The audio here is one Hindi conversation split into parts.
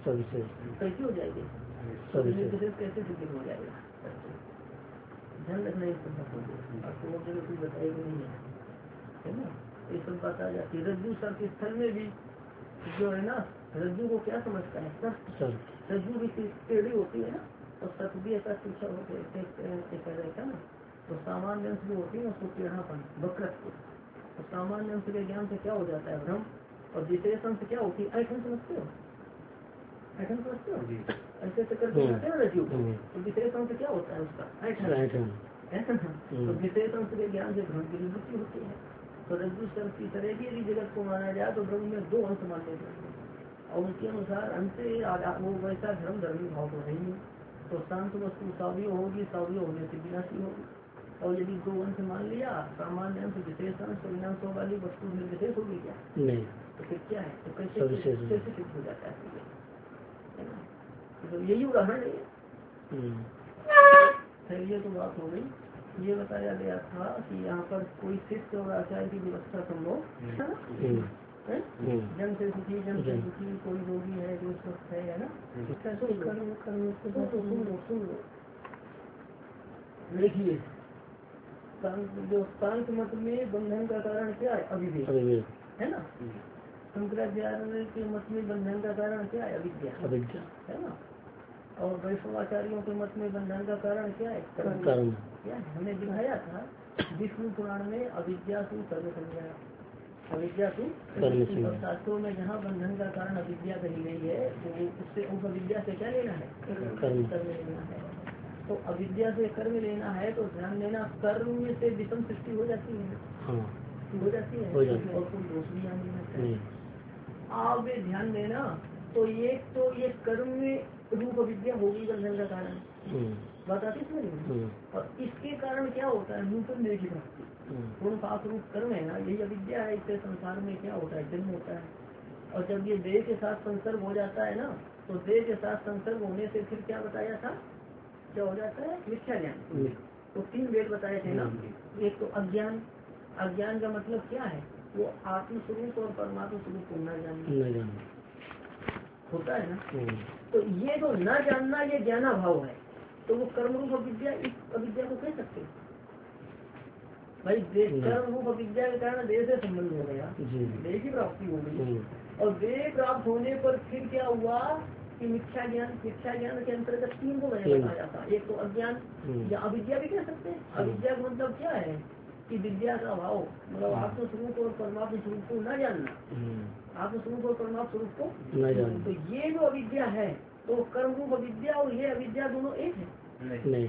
कैसे हो जाएगी, कैसे सिद्ध हो जाएगा। ध्यान रखना इस आपको वो जगह कुछ बताएगी नहीं है ना, ये सब बात आ जाती है। रज्जु सर्प स्थल में भी जो है ना, रज्जु को क्या समझता है, सर्प। रज्जु भी टेढ़ी होती है ना, और सर्प भी ऐसा तीखा रहता है ना, तो सामान्य अंश जो होती है उसको टेढ़ापन, वक्रत्व। तो सामान्य अंश के ज्ञान से क्या हो जाता है, भ्रम। और विशेष अंश क्या होती है, ऐठन समझते हो, ऐठन समझते हो, ऐसे करके जाते हैं रज्जु को। तो विशेष अंश क्या होता है उसका, ऐठन। तो विशेष अंश के ज्ञान से भ्रम की निवृत्ति होती है। तो रज्जु सर्प की तरह भी यदि जगत को माना जाए तो ब्रह्म में 2 अंश मानने चाहिए, और उनके अनुसार अंश वो वैसा धर्म धर्मी भाव तो है ही। तो शांत वस्तु सावय होगी, सावय होने से विनाशी होगी। और यदि 2 अंश मान लिया, सामान्य अंश विशेष अंश, विनाशों वाली वस्तु निर्विशेष होगी क्या, नहीं। तो फिर क्या है, तो कैसे सिद्ध हो जाता है, तो यही उदाहरण है। ये तो बात हो गई। ये बताया गया था कि यहाँ पर कोई शिष्य और आचार्य की व्यवस्था संभव है ना, जन से सुखी कोई रोगी है जो स्वस्थ है ना, सुन लो। देखिए जो शांत मत में बंधन का कारण क्या है, अविवेक है ना। शंकराचार्य के मत में बंधन का कारण क्या है, अविद्या है ना। और वैष्णवाचार्यों के मत में बंधन का कारण क्या है, कर्म। क्या हमने दिखाया था विष्णु पुराण में, अविद्या से कर्म संज्ञा, अविद्या से शास्त्रों में जहाँ बंधन का कारण अविद्या कही गई है, तो उससे उस अविद्या से क्या लेना है, कर्म लेना है। तो अविद्या से कर्म लेना है तो ध्यान देना, कर्म से विषम सृष्टि हो जाती है, हो जाती है, और कोई दोष भी यहाँ नहीं है। आप ध्यान देना, तो ये कर्म रूप अविद्या होगी बंधन का कारण, बात आती है। और इसके कारण क्या होता है, नूतन देह की प्राप्ति, पूर्ण पाप रूप कर्म है ना, यही अविद्या है। इससे संसार में क्या होता है, जन्म होता है। और जब ये देह के साथ संसर्ग हो जाता है ना, तो देह के साथ संसर्ग होने से फिर क्या बताया था, क्या हो जाता है, मिथ्या ज्ञान। तो 3 वेद बताए थे ना। एक तो अज्ञान, अज्ञान का मतलब क्या है, वो आत्म स्वरूप और परमात्मा स्वरूप को न जानना होता है ना। तो ये जो न जानना, ये ज्ञाना भाव है। तो वो कर्म रूप अविद्या, इस अविद्या को कह सकते हैं भाई। कर्म रूप अविद्या के कारण देह से संबंध हो गया, देह की प्राप्ति हो गई। और देह प्राप्त होने पर फिर क्या हुआ कि मिथ्या ज्ञान के अंतर्गत 3 को मैंने बताया था। एक तो अज्ञान या अविद्या भी कह सकते हैं। अविद्या का मतलब क्या है कि विद्या का अभाव, मतलब आत्मस्वरूप और परमात्मा स्वरूप को न जानना, आत्मस्वरूप और परमात्मा स्वरूप को न जानना। तो ये जो अविद्या है, तो कर्म रूप अविद्या और ये अविद्या दोनों एक है, नहीं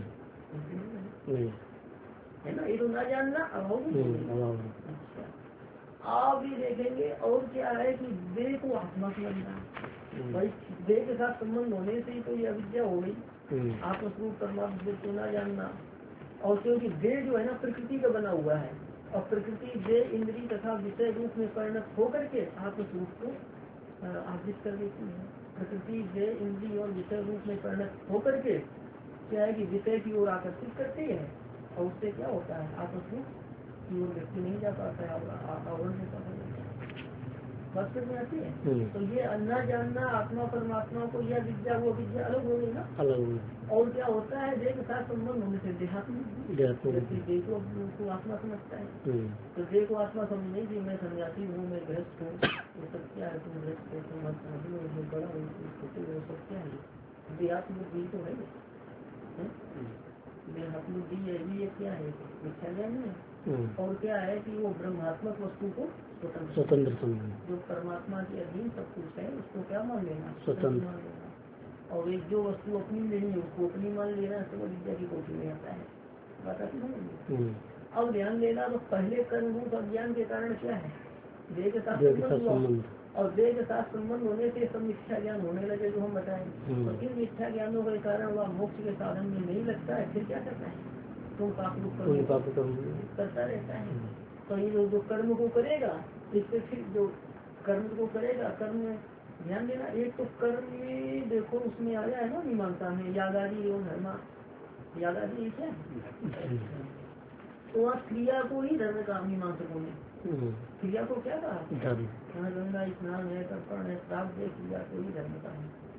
है ना। ये तो न जानना अभाव। अच्छा, आप भी देखेंगे। और क्या है कि देह को आत्मा समझना, भाई देह के साथ संबंध होने से ही तो ये अविद्या हो गई, आत्मस्वरूप परमात्मा को न जानना। और क्योंकि देह जो है ना प्रकृति का बना हुआ है, और प्रकृति देह इंद्रिय तथा विषय रूप में परिणत होकर के आत्मस्वरूप को आर्जित कर देती है। प्रकृति देह इंद्रिय और विषय रूप में परिणत होकर के क्या है कि विषय की ओर आकर्षित करती है, और उससे क्या होता है, आत्मस्वरूप की ओर व्यक्ति नहीं जा पाता है, आवरण होता है। बात में आती है। तो ये न जानना आत्मा परमात्मा को, यह विद्या वो विद्या अलग हो गई ना, अलग। और क्या होता है, देह के साथ संबंध होने से देहात्म देह को आत्मा समझता है। तो देह को आत्मा समझने की मैं सन्यासी हूँ, मैं गृहस्थ हूँ, ये सब क्या है, तुम गृहस्थ हो, तुम बड़ा हो, छोटे हो, सब क्या है, देहात्म बुद्धि तो है, देहात्म बुद्धि है भी, क्या है, मिथ्या ज्ञान है। और क्या है कि वो ब्रह्मात्मक वस्तु को स्वतंत्र समझना, जो परमात्मा के अधीन सब कुछ है उसको क्या मान लेना, स्वतंत्र मान लेना। और एक जो वस्तु अपनी नहीं है उसको अपनी मान लेना, सब विद्या की कोटि में आता है। बात आती है। अब ध्यान देना, तो पहले कर्म रूप अज्ञान के कारण क्या है, देह के साथ संबंध, और देह के साथ संबंध होने से सब मिथ्या ज्ञान होने लगे, जो हम बताएं। तो इन मिथ्या ज्ञानों के कारण वह मोक्ष के साधन में नहीं लगता है, फिर क्या करता है, तुम पाप करता रहता है। तो ये जो कर्म को करेगा, इससे फिर जो कर्म को करेगा, कर्म में ध्यान देना। एक तो कर्म में देखो उसमें आ जाए ना मीमांसा में, यागादि एवं धर्मा, यागादि क्या है, तो वहाँ क्रिया को ही धर्म का मीमांसकों ने, क्रिया को क्या कहा, गंगा स्नान है, तर्पण है, श्राद्ध है, क्रिया को ही धर्म का है।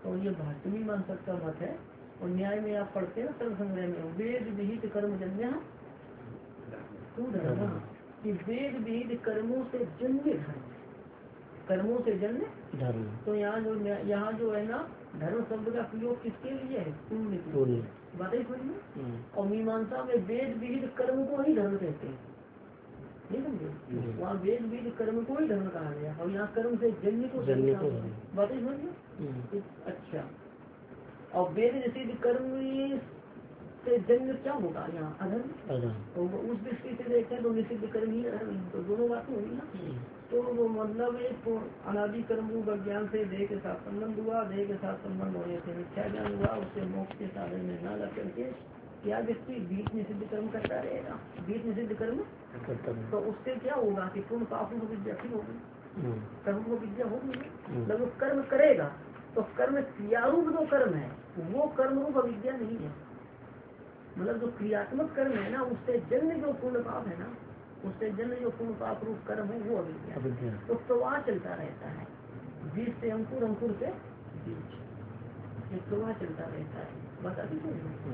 और ये भाष्यमी मीमांसा का मत है। और न्याय में आप पढ़ते हैं सर्व संग्रह में वेद विहित कर्मजन्य धर्म, कि वेद विहित कर्मों से जन्य धर्म, कर्मों से जन्य धर्म। तो यहाँ जो है ना धर्म शब्द का प्रयोग किसके लिए है? पुण्य। बातें समझ में। और मीमांसा में वेद विहित कर्म को ही धर्म कहते हैं, नहीं समझे? वहाँ वेद विहित कर्म को ही धर्म कहा गया और यहाँ कर्म से जन्य को बातें समझ में। अच्छा, और वेद निषिद्ध कर्म से जन्य क्या होगा यहाँ? अधर्म। तो उस दृष्टि से देखें तो निषिद्ध कर्म ही अधर्म, तो दोनों बातें होगी ना। तो वो मतलब एक अनादि कर्म रूप अज्ञान से देह के साथ संबंध हुआ, देह के साथ संबंध होने से मिथ्या ज्ञान हुआ, उससे मोक्ष के साधन में न लग करके क्या व्यक्ति बीच निषिद्ध कर्म करता रहेगा, बीच निषिद्ध कर्म। तो उससे क्या होगा कि पूर्ण पाप रूप विद्या ठीक होगी, कर्म को विद्या होगी। मतलब कर्म करेगा तो कर्म क्रियारूप जो कर्म है वो कर्म रूप अविद्या नहीं है। मतलब जो क्रियात्मक कर्म है ना उससे जन्य जो पूर्ण पाप है ना, उससे जन्य जो पूर्ण पाप रूप कर्म है वो अविद्या। तो प्रवाह चलता रहता है, बीज से अंकुर, अंकुर से बीज, ये प्रवाह चलता रहता है। बता दीजिए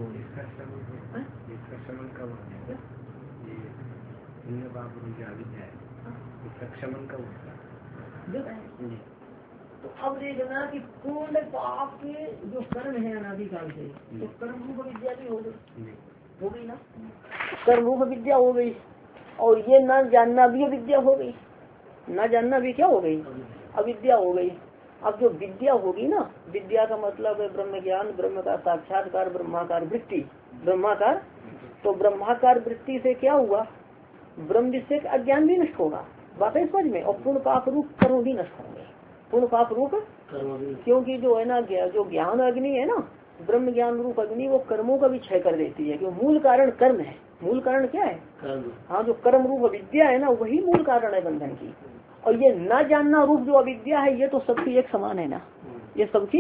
क्षमन कब होता है? तो अब देखना कि पूर्ण पाप के जो कर्म है अनादिकाल से, तो कर्म रूप विद्या भी हो गई ना, कर्म रूप विद्या हो गई। और ये न जानना भी अविद्या हो गई, न जानना भी क्या हो गई? अविद्या हो गई। अब जो विद्या होगी ना, विद्या का मतलब है ब्रह्म ज्ञान, ब्रह्म का साक्षात्कार, ब्रह्माकार वृत्ति, ब्रह्माकार। तो ब्रह्माकार वृत्ति से क्या हुआ? ब्रह्म विषय अज्ञान भी नष्ट होगा, बातें समझ में। और पूर्ण पाप रूप कर्म भी नष्ट होंगे, पूर्ण पाप रूप। क्योंकि जो है ना जो ज्ञान अग्नि है ना, ब्रह्म ज्ञान रूप अग्नि, वो कर्मों का भी क्षय कर देती है। क्योंकि मूल कारण कर्म है। मूल कारण क्या है? हाँ, जो कर्म रूप अविद्या है ना वही मूल कारण है बंधन की। और ये न जानना रूप जो अविद्या है ये तो सबकी एक समान है ना, ये सबकी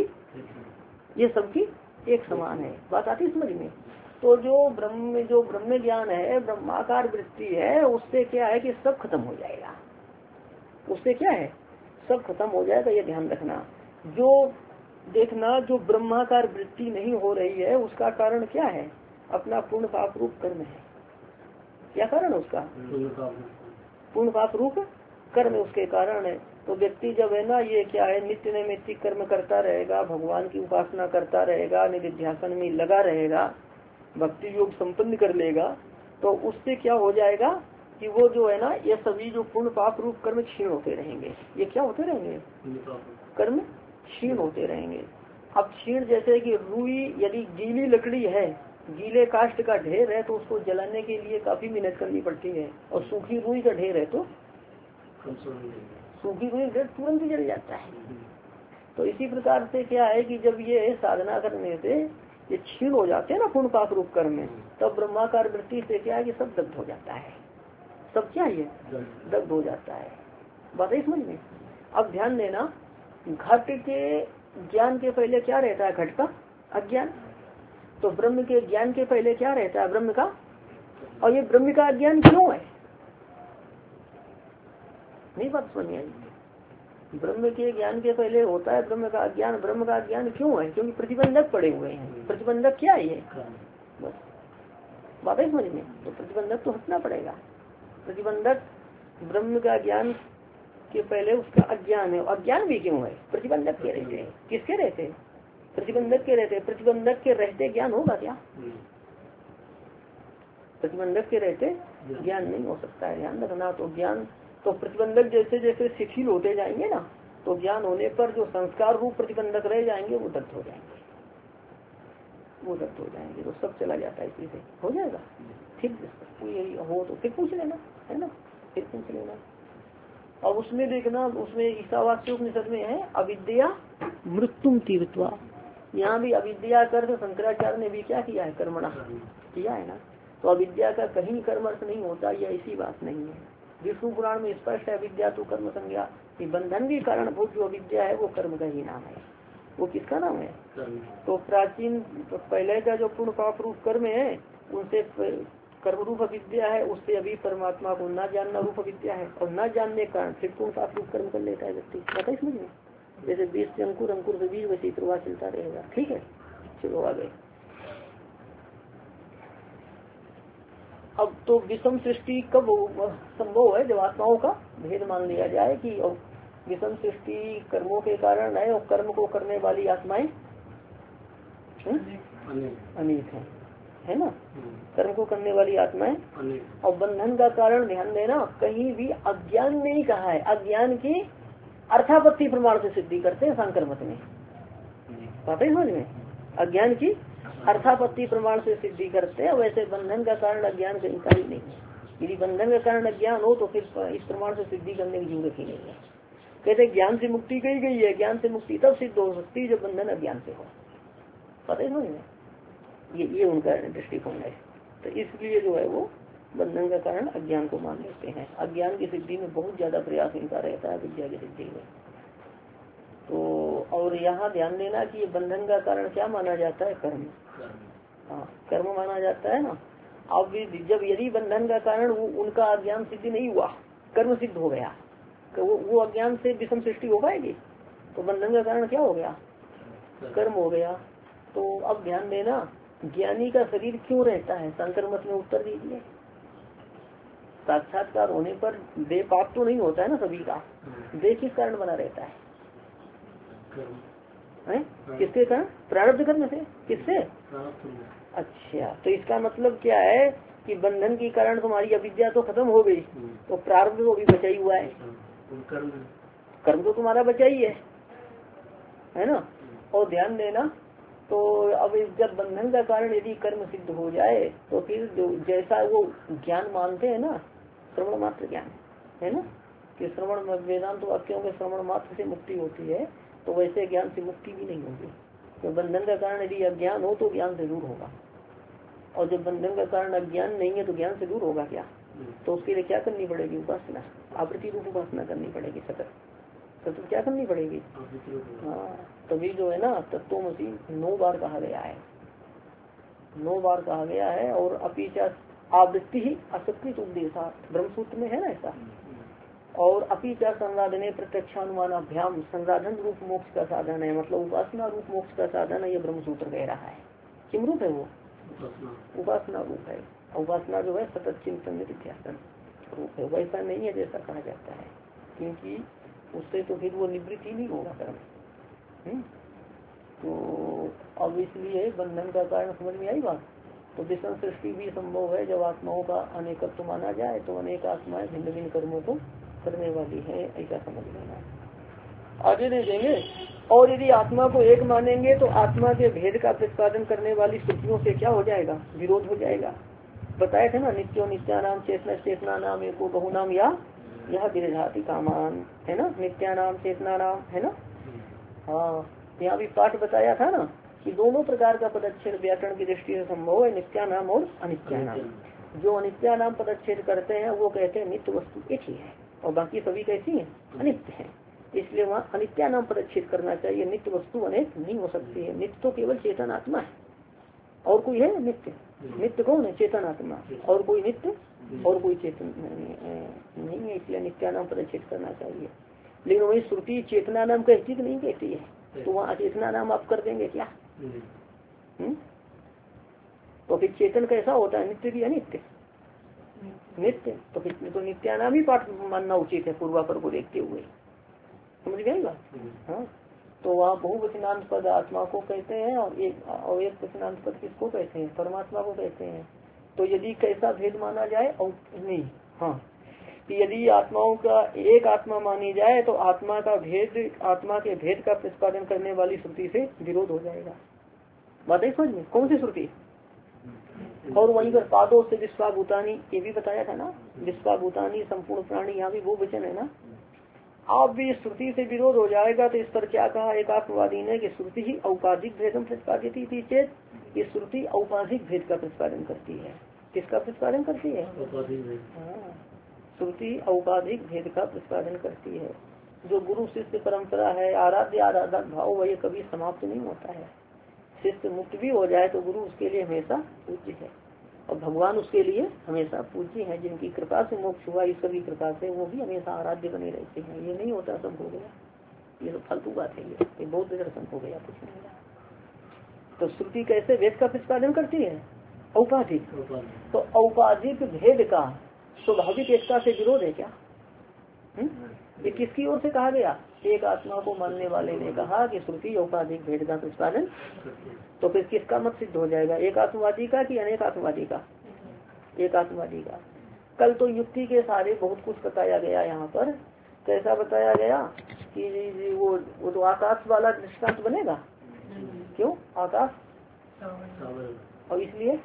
एक समान है। बात आती समझ में। तो जो ब्रह्म ज्ञान है, ब्रह्माकार वृत्ति है, उससे क्या है कि सब खत्म हो जाएगा। उससे क्या है? सब खत्म हो जाएगा, ये ध्यान रखना। जो देखना जो ब्रह्माकार वृत्ति नहीं हो रही है उसका कारण क्या है? अपना पूर्ण पाप रूप कर्म है। क्या कारण है उसका? पूर्ण पाप रूप कर्म उसके कारण है। तो व्यक्ति जब है ना ये क्या है नित्य नैमित्तिक कर्म करता रहेगा, भगवान की उपासना करता रहेगा, निधिध्यासन में लगा रहेगा, भक्ति योग संपन्न कर लेगा, तो उससे क्या हो जाएगा कि वो जो है ना ये सभी जो पूर्ण पाप रूप कर्म क्षीण होते रहेंगे। ये क्या होते रहेंगे? कर्म क्षीण होते रहेंगे। अब क्षीण जैसे कि रुई यदि गीली लकड़ी है, गीले काष्ठ का ढेर है तो उसको जलाने के लिए काफी मेहनत करनी पड़ती है, और सूखी रुई का ढेर है तो सूखी रुई ढेर तुरंत ही जल जाता है। तो इसी प्रकार से क्या है कि जब ये साधना करने से ये क्षीण हो जाते हैं ना पूर्ण पाप रूप कर्म में, तब ब्रह्माकार वृत्ति से क्या है कि सब दग्ध हो जाता है। सब क्या ये दग्ध हो जाता है। बात है समझ में। अब ध्यान देना, घट के ज्ञान के पहले क्या रहता है? घट का अज्ञान। तो ब्रह्म के ज्ञान के पहले क्या रहता है? ब्रह्म का। और ये ब्रह्म का अज्ञान क्यों है? नहीं बात समझ में आई। ब्रह्म के ज्ञान के पहले होता है ब्रह्म का अज्ञान। ब्रह्म का अज्ञान क्यों है? क्योंकि प्रतिबंधक पड़े हुए हैं। प्रतिबंधक क्या है? ये बस बात है समझ में। तो प्रतिबंधक तो हटना पड़ेगा। प्रतिबंधक ब्रह्म का ज्ञान के पहले उसका अज्ञान है। अज्ञान भी क्यों है? प्रतिबंधक के रहते हैं। किसके रहते? प्रतिबंधक के रहते। प्रतिबंधक के रहते ज्ञान होगा क्या? प्रतिबंधक के रहते ज्ञान नहीं हो सकता है, ध्यान रखना। तो ज्ञान तो प्रतिबंधक जैसे जैसे शिथिल होते जाएंगे ना, तो ज्ञान होने पर जो संस्कार रूप प्रतिबंधक रह जाएंगे वो दग्ध हो जाएंगे, वो दग्ध हो जाएंगे। तो सब चला जाता है, इसी से हो जाएगा। ठीक यही हो तो फिर पूछ लेना, है ना, फिर पूछ लेना। और उसमें देखना, उसमें ईशावास्य उपनिषद में है अविद्या मृत्युम तीर्थवा। यहाँ भी अविद्या कर शंकराचार्य ने भी क्या किया है? कर्मणा किया है ना। तो अविद्या का कहीं कर्म अर्थ नहीं होता, यह ऐसी बात नहीं है। विष्णु पुराण में स्पष्ट है अविद्या तो कर्म संज्ञा, कि बंधन भी कारणभूत जो अविद्या है वो कर्म का ही नाम है। वो किसका नाम है? तो प्राचीन तो पहले का जो पूर्ण पाप रूप कर्म है उनसे कर्म रूप अविद्या है, उससे अभी परमात्मा को न जानना रूप अविद्या है, और न जानने के कारण फिर पूर्ण पाप रूप कर्म कर लेता है व्यक्ति। पता है समझ में। जैसे बीज से अंकुर, अंकुर से बीज, वैसे प्रवाह चलता रहेगा। ठीक है, चलो आगे। अब तो विषम सृष्टि कब संभव है? जब आत्माओं का भेद मान लिया जाए कि विषम सृष्टि कर्मों के कारण है और कर्म को करने वाली आत्माएं अनेक है ना। कर्म को करने वाली आत्माएं और बंधन का कारण ध्यान देना, कहीं भी अज्ञान नहीं कहा है। अज्ञान की अर्थापत्ति प्रमाण से सिद्धि करते हैं सांकर मत में, पाते समझ में। अज्ञान की अर्थापत्ति प्रमाण से सिद्धि करते हैं। वैसे बंधन का कारण अज्ञान कहीं का ही नहीं है। यदि बंधन का कारण अज्ञान हो तो फिर इस प्रमाण से सिद्धि करने की जरूरत ही नहीं है। कहते ज्ञान से मुक्ति कही गई है, ज्ञान से मुक्ति तब सिद्ध हो सकती है जब बंधन अज्ञान से हो, पता समझ में। ये उनका दृष्टिकोण है। तो इसलिए जो है वो बंधन का कारण अज्ञान को मान लेते हैं। अज्ञान की सिद्धि में बहुत ज्यादा प्रयास इनका रहता है, विद्या की सिद्धि में। तो और यहाँ ध्यान देना कि ये बंधन का कारण क्या माना जाता है? कर्म। हाँ, कर्म माना जाता है ना। अब जब यदि बंधन का कारण उनका अज्ञान सिद्धि नहीं हुआ, कर्म सिद्ध हो गया, तो वो अज्ञान से विषम सृष्टि हो पाएगी। तो बंधन का कारण क्या हो गया? कर्म हो गया। तो अब ध्यान देना, ज्ञानी का शरीर क्यों रहता है? शंकर मत में उत्तर दीजिए। साक्षात्कार होने पर देह पाप तो नहीं होता है ना सभी का। देह किस कारण बना रहता है? किसके कारण? प्रारब्ध कर्म से। किससे? अच्छा, तो इसका मतलब क्या है कि बंधन के कारण तुम्हारी अविद्या तो खत्म हो गई, तो प्रारब्ध तो भी बचा ही हुआ है। कर्म तो तुम्हारा बचा ही है ना। और ध्यान देना, तो अब जब बंधन का कारण यदि कर्म सिद्ध हो जाए तो फिर जो जैसा वो ज्ञान मानते हैं ना, श्रवण मात्र ज्ञान है ना, कि श्रवण वेदांत वाक्यों के श्रवण मात्र से मुक्ति होती है, तो वैसे ज्ञान से मुक्ति भी नहीं होगी। तो बंधन का कारण यदि अज्ञान हो तो ज्ञान से दूर होगा, और जब बंधन का कारण अज्ञान नहीं है तो ज्ञान से दूर होगा क्या? तो उसके लिए क्या करनी पड़ेगी? उपासना, आवृत्ति रूप उपासना करनी पड़ेगी सतत। तो क्या करनी पड़ेगी? हाँ, तभी जो है ना तत्वमसि 9 बार कहा गया है, 9 बार कहा गया है। और अपीचा आवृत्ति ही असत्कृत उपदेशा ब्रह्मसूत्र में है ना ऐसा। और अपीचा संराधने प्रत्यक्षानुमानाभ्याम, संराधन रूप मोक्ष का साधन है, मतलब उपासना रूप मोक्ष का साधन है, ये ब्रह्मसूत्र कह रहा है। किम रूप है वो? उपासना रूप है। उपासना जो है सतत चिंतन नित्यासन रूप है, वैसा नहीं है जैसा कहा जाता है, क्योंकि उससे तो फिर वो निवृत्ति नहीं होगा कर्म। तो अब इसलिए बंधन का कारण समझ में आई बात। तो विषम सृष्टि भी संभव है जब आत्माओं का अनेकत्व माना जाए, तो अनेक आत्माएं भिन्न भिन्न कर्मों को करने वाली है, ऐसा समझ लेना। आगे देखेंगे। और यदि आत्मा को एक मानेंगे तो आत्मा के भेद का प्रतिपादन करने वाली श्रुतियों से क्या हो जाएगा? विरोध हो जाएगा। बताए थे ना, नित्यो नित्यानाम चेतना चेतना नाम एको बहुनाम या यह विरजाति कामान, है ना। नित्यानाम चेतना नाम, है ना। हाँ, यहाँ भी पाठ बताया था ना कि दोनों प्रकार का पदच्छेद व्याकरण की दृष्टि से संभव है, नित्यानाम और अनित्यानाम। जो अनित्यानाम पदच्छेद करते हैं वो कहते हैं नित्य वस्तु एक ही है, और बाकी सभी कैसी है? अनित्य है। इसलिए वहाँ अनित्यानाम पदच्छेद करना चाहिए। नित्य वस्तु अनेक नहीं हो सकती है। नित्य तो केवल चेतन आत्मा है, और कोई है नित्य? नित्य कौन है? चेतन आत्मा। और कोई नित्य और कोई चेतन नहीं है, इसलिए नित्यानाम पदच्छेद करना चाहिए। लेकिन वही श्रुति चेतना नाम कहती कि नहीं कहती है, तो वहाँ अचेतना नाम आप कर देंगे क्या? तो फिर चेतन कैसा होता है? नित्य भी अनित्य? नित्य। तो फिर तो नित्यानाम ही पाठ मानना उचित है पूर्वापर को देखते हुए, समझ गए बात। हाँ, तो वहाँ बहुवचनांत पद आत्मा को कहते हैं, और एक वचनांत पद किसको कहते हैं? परमात्मा को कहते हैं। तो यदि कैसा भेद माना जाए और नहीं, हाँ, यदि आत्माओं का एक आत्मा मानी जाए तो आत्मा का भेद, आत्मा के भेद का प्रतिपादन करने वाली श्रुति से विरोध हो जाएगा। बात है समझ में? कौन सी श्रुति? और वहीं पर पादों से विश्वाभूतानी, ये भी बताया था ना, विश्वाभूतानी संपूर्ण प्राणी, यहाँ भी वो वचन है ना। आप भी श्रुति से विरोध हो जाएगा तो इस पर क्या कहा एक आत्मवादी ने कि श्रुति ही औपाधिक भेदम प्रतिपादित थी चेत, ये श्रुति औपाधिक भेद का प्रतिपादन करती है। किसका प्रतिपादन करती है? हाँ, श्रुति औपाधिक भेद का प्रतिपादन करती है। जो गुरु शिष्य परंपरा है, आराध्य आराधक भाव, वह ये कभी समाप्त नहीं होता है। शिष्य मुक्त भी हो जाए तो गुरु उसके लिए हमेशा पूज्य है, और भगवान उसके लिए हमेशा पूज्य है। जिनकी कृपा से मोक्ष हुआ ईश्वर की कृपा से, वो भी हमेशा आराध्य बने रहते हैं। ये नहीं होता सब हो गया, ये तो फालतू बात है, ये बौद्ध दर्शन हो गया, कुछ नहीं। तो श्रुति कैसे वेद का प्रतिपादन करती है? औपाधिक। तो औपाधिक भेद का स्वाभाविक एकता से विरोध है क्या? ये किसकी ओर से कहा गया? एक आत्मा को मानने वाले ने कहा कि श्रुति औपाधिक भेद का प्रतिपादन। तो फिर किसका मत सिद्ध हो जाएगा? एक आत्मवादी का कि अनेक आत्मवादी का? एक आत्मवादी का। कल तो युक्ति के सारे बहुत कुछ बताया गया यहाँ पर। कैसा बताया गया कि वो तो आकाश वाला दृष्टांत बनेगा। क्यों आकाश? और इसलिए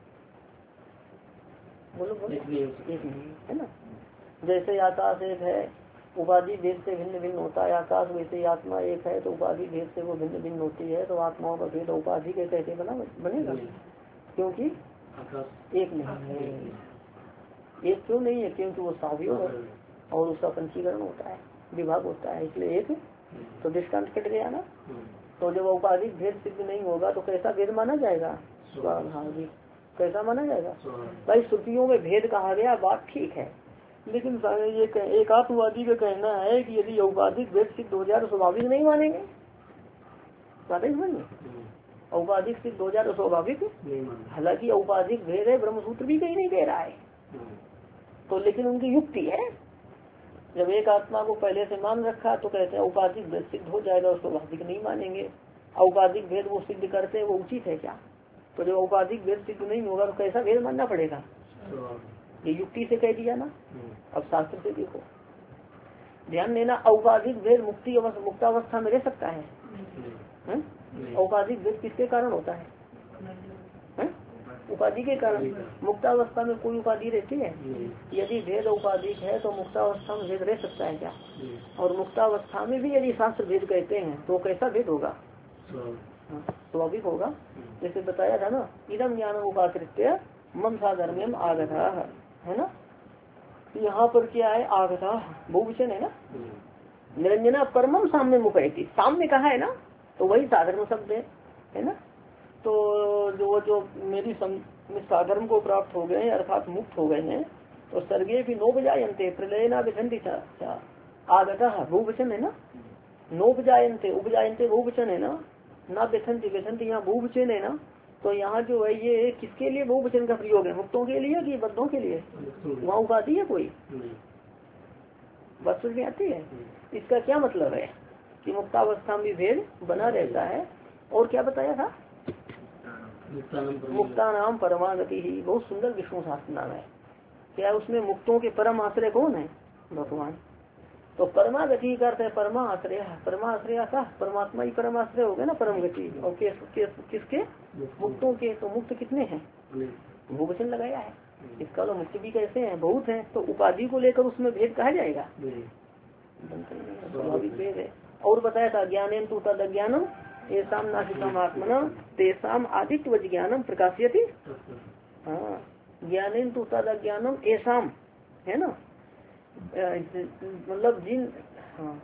बोलो एक नहीं है ना। जैसे आकाश एक है, उपाधि भेद से भिन्न भिन्न होता है आकाश, वैसे आत्मा एक है तो उपाधि भेद से वो भिन्न भिन्न होती है। तो आत्माओं का भेद उपाधि के कैसे बनेगा? क्योंकि एक नहीं है। एक क्यों नहीं है? क्योंकि वो सावयव है और उसका पंचीकरण होता है, विभाग होता है, इसलिए एक। तो दृष्टांत कट गया ना। तो जब औपाधिक भेद सिद्ध नहीं होगा तो कैसा भेद माना जाएगा? स्वाभाविक। कैसा माना जाएगा भाई? श्रुतियों में भेद कहा गया, बात ठीक है, लेकिन ये एक आत्मवादी का कहना है कि यदि औपाधिक भेद सिद्ध हो जाए तो स्वाभाविक नहीं मानेंगे। बात ही समझिए, औपाधिक सिद्ध हो जाए तो स्वाभाविक। हालांकि औपाधिक भेद है, ब्रह्मसूत्र भी कहीं नहीं कह रहा है तो, लेकिन उनकी युक्ति है। जब एक आत्मा को पहले से मान रखा तो कहते हैं औपाधिक भेद सिद्ध हो जाएगा, उसको स्वाभाविक नहीं मानेंगे। औपाधिक भेद वो सिद्ध करते हैं, वो उचित है क्या? तो जब औपाधिक भेद सिद्ध नहीं होगा तो कैसा भेद मानना पड़ेगा? ये युक्ति से कह दिया ना। अब शास्त्र से देखो, ध्यान देना। औपाधिक भेद मुक्तावस्था में रह सकता है? औपाधिक भेद किसके कारण होता है? उपाधि के कारण। मुक्तावस्था में कोई उपाधि रहती है? यदि भेद औपाधिक है तो मुक्तावस्था में भेद रह सकता है क्या? और मुक्तावस्था में भी यदि शास्त्र भेद कहते हैं तो कैसा भेद होगा? स्वाभाविक होगा। जैसे बताया था ना, इदम ज्ञान उपाकृत्य मम साधर्म्यम आगता है ना। यहाँ पर क्या है? आगता बहुवचन है ना। निरंजना परमम साम्य मुपैति, साम्य कहा है ना, तो वही साधर्म शब्द है ना। तो जो मेरी साधर्म को प्राप्त हो गए हैं अर्थात मुक्त हो गए हैं, तो सर्गे भी नोपजायन्ते प्रलय ना विधंति आगता बहुवचन है ना। नोपजायन्ते उपजायन्ते बहुवचन है ना, ना व्यथंती व्यथंती यहाँ बहुवचन है ना। तो यहाँ जो है ये किसके लिए बहुवचन का प्रयोग है? मुक्तों के लिए कि बद्धों के लिए? वहाँ उपाधि है कोई? बात समझ में आती है? इसका क्या मतलब है कि मुक्तावस्था में भेद बना रहता है। और क्या बताया था? मुक्ता नाम परमागति ही। बहुत सुंदर विष्णु शास्त्र नाम है। क्या उसमें मुक्तों के परम आश्रय कौन है? भगवान। तो परमागति का अर्थ है परमा आश्रय। परमा आश्रय का परमात्मा ही परम आश्रय हो गया ना, परम गति। और किसके? मुक्तों के। तो मुक्त कितने हैं? बहुवचन लगाया है। इसका तो मुक्ति भी कैसे है? बहुत है। तो उपाधि को लेकर उसमें भेद कहा जाएगा? स्वाभाविक भेद है। और बताया था ज्ञानेन तु तद ज्ञानम येषाम नासिकम आत्मना तेषाम आदित्य ज्ञानम प्रकाशयति। हाँ, ज्ञानेन तु तद ज्ञानम येषाम है ना, मतलब जिन, हाँ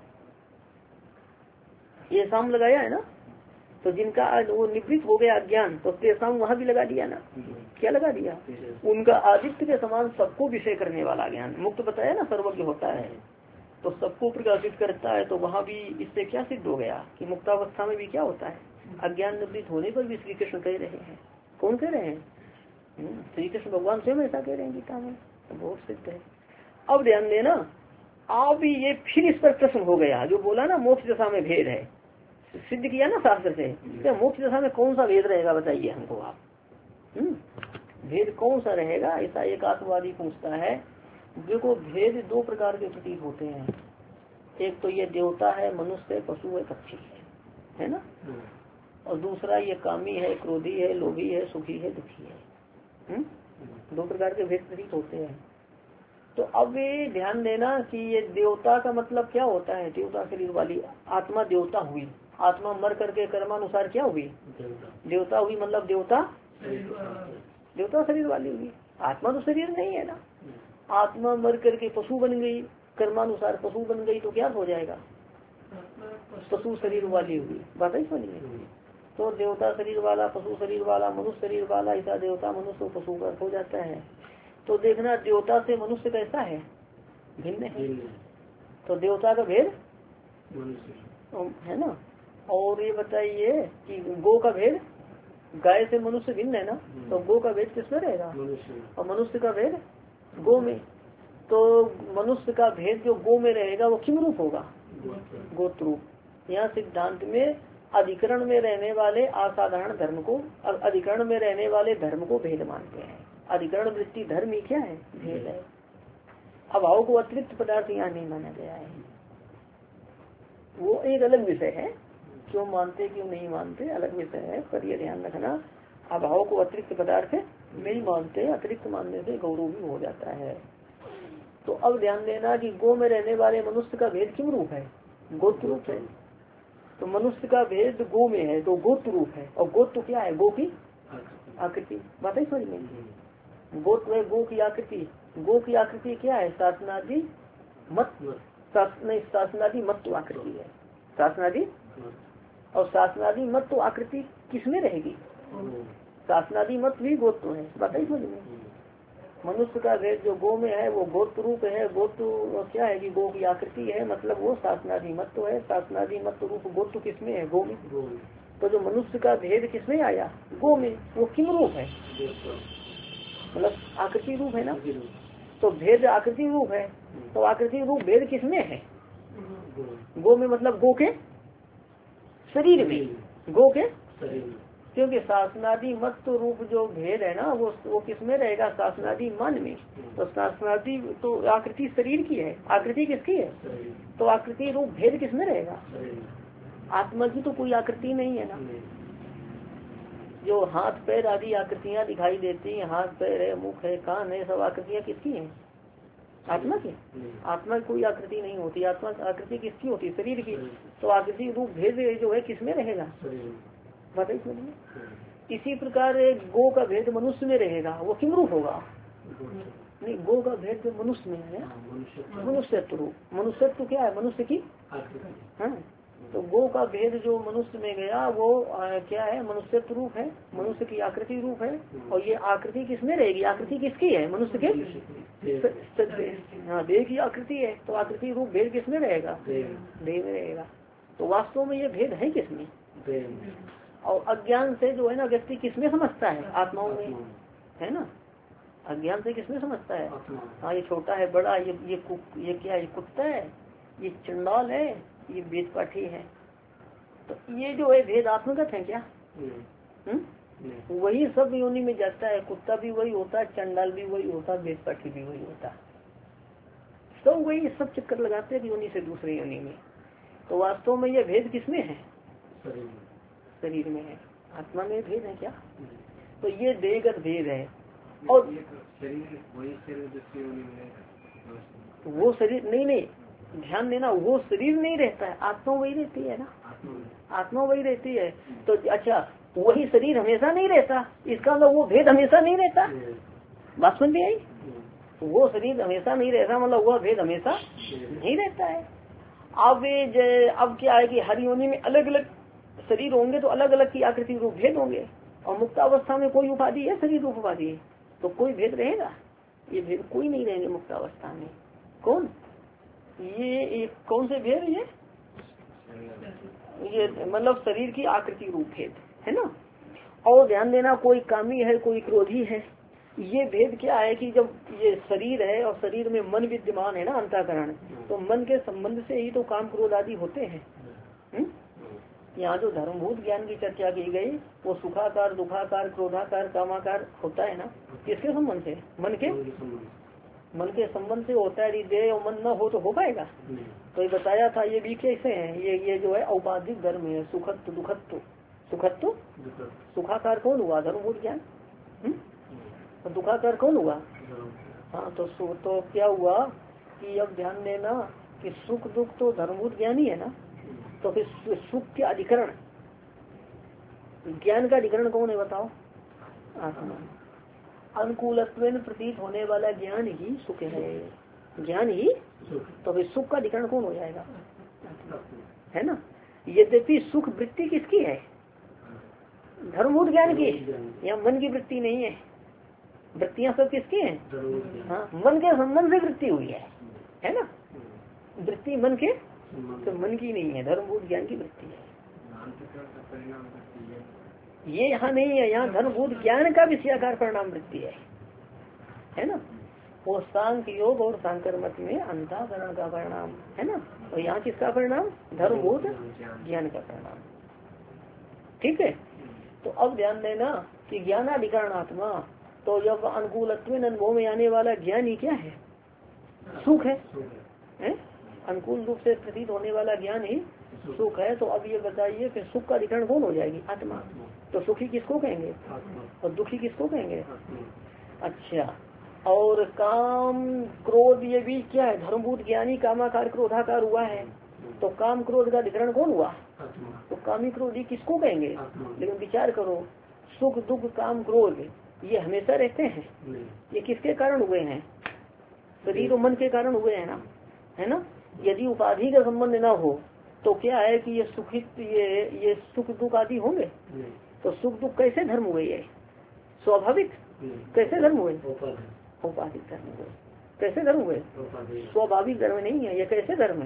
ये शाम लगाया है ना। तो जिनका वो निवृत्त हो गया अज्ञान, तो तेसाम वहाँ भी लगा दिया ना। क्या लगा दिया? उनका आदित्य के समान सबको विषय करने वाला ज्ञान। मुक्त बताया ना सर्वज्ञ होता है, तो सबको प्रकाशित करता है। तो वहाँ भी इससे क्या सिद्ध हो गया कि मुक्तावस्था में भी क्या होता है? अज्ञान निवृत्त होने पर भी श्री कृष्ण कह रहे हैं। कौन कह रहे हैं? श्री कृष्ण भगवान स्वयं ऐसा कह रहे हैं गीता में, तो बहुत सिद्ध है। अब ध्यान देना, अब ये फिर इस पर प्रश्न हो गया। जो बोला ना मोक्ष दशा में भेद है, सिद्ध किया ना शास्त्र से। क्या मोक्ष दशा में कौन सा भेद रहेगा बताइए हमको आप। भेद कौन सा रहेगा? ऐसा एक आत्मवादी पूछता है। देखो भेद दो प्रकार के प्रतीत होते हैं। एक तो ये देवता है, मनुष्य है, पशु है, पक्षी है ना। और दूसरा ये कामी है, क्रोधी है, लोभी है, सुखी है, दुखी है। दो प्रकार के भेद प्रतीत होते हैं। तो अब ये ध्यान देना कि ये देवता का मतलब क्या होता है? देवता शरीर वाली आत्मा देवता हुई। आत्मा मर करके कर्मानुसार क्या हुई? देवता हुई। मतलब देवता शरीर वाली हुई। आत्मा तो शरीर नहीं है ना। आत्मा मर करके पशु बन गई, कर्मानुसार पशु बन गई, तो क्या हो जाएगा? पशु शरीर वाली हुई। बात ही समझिए। तो देवता शरीर वाला, पशु शरीर वाला, मनुष्य शरीर वाला, ऐसा देवता मनुष्य पशु का हो जाता है। तो देखना देवता से मनुष्य कैसा है? भिन्न है। तो देवता का भेद है ना। और ये बताइए कि गो का भेद, गाय से मनुष्य भिन्न है ना, तो गो का भेद किसमें रहेगा, और मनुष्य का भेद गो में। तो मनुष्य का भेद जो गो में रहेगा वो किम रूप होगा, गोत्र रूप। यहाँ सिद्धांत में अधिकरण में रहने वाले असाधारण धर्म को, अधिकरण में रहने वाले धर्म को भेद मानते हैं। अधिकरण वृत्ति धर्म ही क्या है, भेद है। अभाव को अतिरिक्त पदार्थ यहाँ नहीं माना गया है, वो एक अलग विषय है, क्यों मानते क्यों नहीं मानते अलग विषय है। पर ये ध्यान रखना, अभाव को अतिरिक्त पदार्थ नहीं मानते, अतिरिक्त मानने से गौरव भी हो जाता है। तो अब ध्यान देना कि गो में रहने वाले मनुष्य का भेद किम रूप है, गोत्र रूप है। तो मनुष्य का भेद गो में है तो गोत्र रूप है, और गोत्र क्या है, गो की आकृति। बात है समझ में, गोत्र है गो की आकृति। गो की आकृति क्या है, शासनादि मत, शासनादि मत तो आकृति है, शासनादि। और शासनादि मत तो आकृति किसमें रहेगी, शासनादि मत भी गोत्र है। बात है समझ में, मनुष्य का भेद जो गो में है वो गोत्र रूप है। गोत्र क्या है कि गो की आकृति है, मतलब वो शासनादि मत तो है। शासनादि मत रूप गोत्र किसमें है, गो में। तो जो मनुष्य का भेद किसमें आया, गो में, वो किम रूप है, मतलब आकृति रूप है ना। तो भेद आकृति रूप है, तो आकृति रूप भेद किसमें है, गो में, मतलब गो के शरीर में, गो के शरीर। क्योंकि शासनादि मत रूप जो भेद है ना वो किसमें रहेगा, शासनादि मन में। तो शासनादि तो आकृति शरीर की है, आकृति किसकी है, तो आकृति रूप भेद किसमें रहेगा, आत्मा की तो कोई आकृति नहीं है ना। जो हाथ पैर आदि आकृतियां दिखाई देती हैं, हाथ पैर है, मुख है, कान है, सब आकृतियां किसकी हैं, आत्मा की। आत्मा की कोई आकृति नहीं होती, आत्मा आकृति किसकी होती है, शरीर की। तो आकृति रूप भेद जो है किसमें रहेगा, बताइए। इसी प्रकार गो का भेद मनुष्य में रहेगा, वो किम रूप होगा, नहीं, गो का भेद जो मनुष्य में है, मनुष्यत्व रूप। मनुष्यत्व क्या है, मनुष्य की, हाँ। तो गो का भेद जो मनुष्य में गया वो क्या है, मनुष्यत्व रूप है, मनुष्य की आकृति रूप है। और ये आकृति किसमें रहेगी, आकृति किसकी है, मनुष्य के, हाँ, देह की आकृति है। तो आकृति रूप भेद किसमें रहेगा, देह में रहेगा। तो वास्तव में ये भेद है किसमें, और अज्ञान से जो है ना व्यक्ति किसमें समझता है, आत्माओं में, है ना। अज्ञान से किसमें समझता है, हाँ, ये छोटा है, बड़ा, ये क्या, ये कुत्ता है, ये चंडाल है, ये वेद पाठी है। तो ये जो है भेद आत्मगत है क्या, वही सब योनि में जाता है। कुत्ता भी वही होता है, चंडाल भी वही होता है, वेद पाठी भी वही होता है, तो वही सब चक्कर लगाते हैं योनि से दूसरे योनि में। तो वास्तव में ये भेद किसमें है, शरीर में है, आत्मा में भेद है क्या। तो ये देहगत भेद है। और वो शरीर नहीं, ध्यान देना, वो शरीर नहीं रहता है, आत्मा वही रहती है ना, आत्मा वही रहती है। तो अच्छा, वही शरीर हमेशा नहीं रहता, इसका मतलब वो भेद हमेशा नहीं रहता। बात सुन भी आई, वो शरीर हमेशा नहीं रहता, मतलब वह भेद हमेशा नहीं रहता है। अब क्या है कि हर योनि में अलग अलग शरीर होंगे, तो अलग अलग की आकृति रूप भेद होंगे। और मुक्तावस्था में कोई उपाधि है, शरीर रूप उपाधि है, तो कोई भेद रहेगा, ये भेद कोई नहीं रहेंगे मुक्तावस्था में। कौन ये कौन से भेद, ये मतलब शरीर की आकृति रूप भेद है ना। और ध्यान देना, कोई कामी है, कोई क्रोधी है। ये भेद क्या है कि जब ये शरीर है और शरीर में मन विद्यमान है ना, अंतःकरण, तो मन के संबंध से ही तो काम क्रोध आदि होते हैं। यहाँ जो धर्मभूत ज्ञान की चर्चा की गई वो सुखाकार, दुखाकार, क्रोधाकार, कामाकार होता है ना, किसके संबंध से, मन के संबंध से होता है। देह और मन न हो तो हो पाएगा। तो ये बताया था, ये भी कैसे है, ये जो है औपाधिक धर्म है, सुखत्व दुखत्व। सुखत्व सुखाकार कौन हुआ, धर्मभूत ज्ञान। तो दुखाकार कौन हुआ, हाँ। तो क्या हुआ कि अब ध्यान देना कि सुख दुख तो धर्मभूत ज्ञान ही है ना। तो फिर सुख के अधिकरण, ज्ञान का अधिकरण कौन है बताओ, आत्मा। अनुकूलत्वेन प्रतीत होने वाला ज्ञान ही सुख है, ज्ञान ही। तो फिर सुख का अधिकरण कौन हो जाएगा, है ना। यद्यपि सुख वृत्ति किसकी है, धर्मभूत ज्ञान की, या मन की वृत्ति नहीं है। वृत्तियां सब किसकी हैं, हाँ, मन के संबंध से वृत्ति हुई है ना। वृत्ति मन के तो मन की नहीं है, धर्मभूत ज्ञान की वृत्ति है। ये यहाँ नहीं है, यहाँ धर्मभूत ज्ञान का विषयाकार परिणाम वृत्ति है ना। वो सांख्य योग और सांकर मत में अंतःकरण का परिणाम है ना, और यहाँ किसका परिणाम? धर्मभूत ज्ञान का परिणाम। ठीक है। तो अब ध्यान देना कि ज्ञानाधिकरण आत्मा, तो जब अनुकूलत्व अनुभव में आने वाला ज्ञान ही क्या है? सुख है? अनुकूल रूप से प्रतीत होने वाला ज्ञान ही सुख है। तो अब ये बताइए कि सुख का अधिकरण कौन हो जाएगी? आत्मा। तो सुखी किसको कहेंगे और दुखी किसको कहेंगे? अच्छा, और काम क्रोध ये भी क्या है? धर्मभूत ज्ञानी कामाकार क्रोधाकार हुआ है, तो काम क्रोध का अधिकरण कौन हुआ? तो कामी क्रोधी किसको कहेंगे? लेकिन विचार करो, सुख दुख काम क्रोध ये हमेशा रहते हैं? ये किसके कारण हुए हैं? शरीर और मन के कारण हुए हैं ना, है ना। यदि उपाधि का संबंध ना हो तो क्या है कि ये सुखित ये सुख दुख आदि होंगे? तो सुख दुख कैसे धर्म हुए? ये स्वाभाविक कैसे धर्म हुए? औपाधिक धर्म हुए। कैसे धर्म हुए? स्वाभाविक धर्म नहीं है ये। कैसे धर्म है?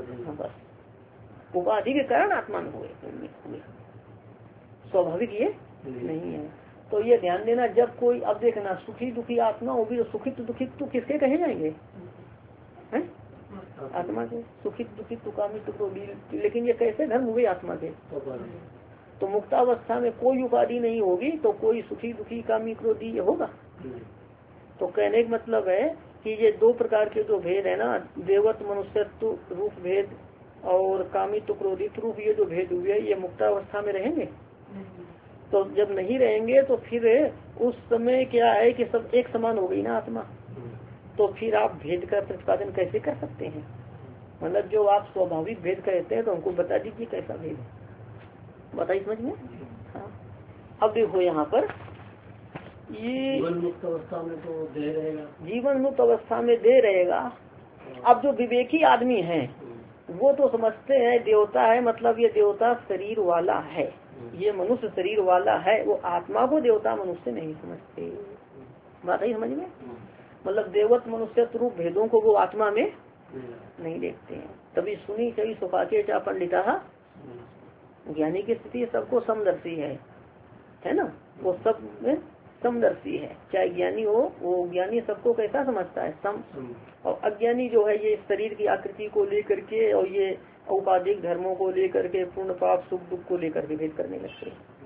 बस उपाधि के कारण आत्मा में हुए, स्वाभाविक ये नहीं है। तो ये ध्यान देना, जब कोई, अब देखना, सुखी दुखी आत्मा होगी तो सुखित दुखित तो किसके कहे जाएंगे? हैं? आत्मा के। सुखित दुखित तो कामित तो, लेकिन ये कैसे धर्म हुए आत्मा के? तो मुक्तावस्था में कोई उपाधि नहीं होगी तो कोई सुखी दुखी कामी क्रोधी ये होगा? तो कहने का मतलब है कि ये दो प्रकार के जो भेद है ना, देवत्व मनुष्यत्व रूप भेद और कामित्व क्रोधित रूप, ये जो भेद हुए ये मुक्तावस्था में रहेंगे? तो जब नहीं रहेंगे तो फिर उस समय क्या है कि सब एक समान हो गई ना आत्मा। तो फिर आप भेद का प्रतिपादन कैसे कर सकते हैं? मतलब जो आप स्वाभाविक भेद कहते हैं तो हमको बता दीजिए कैसा भेद है, बताइए समझ में। हाँ, अब देखो यहाँ पर ये जीवन मुक्त अवस्था में तो देह रहेगा, जीवन मुक्त अवस्था में देह रहेगा। अब जो विवेकी आदमी है वो तो समझते हैं देवता है, मतलब ये देवता शरीर वाला है, ये मनुष्य शरीर वाला है। वो आत्मा को देवता मनुष्य नहीं समझते, बात ही समझ में। मतलब देवत मनुष्य रूप भेदों को वो आत्मा में नहीं देखते हैं। तभी सुनी कई सुखाके चा पंडिता, ज्ञानी की स्थिति सबको समदर्शी है ना, वो सब में समदर्शी है। चाहे ज्ञानी हो, वो ज्ञानी सबको कैसा समझता है? सम। और अज्ञानी जो है ये शरीर की आकृति को लेकर के और ये औपाधिक धर्मों को लेकर के पूर्ण पाप सुख दुख को लेकर के भेद करने लगते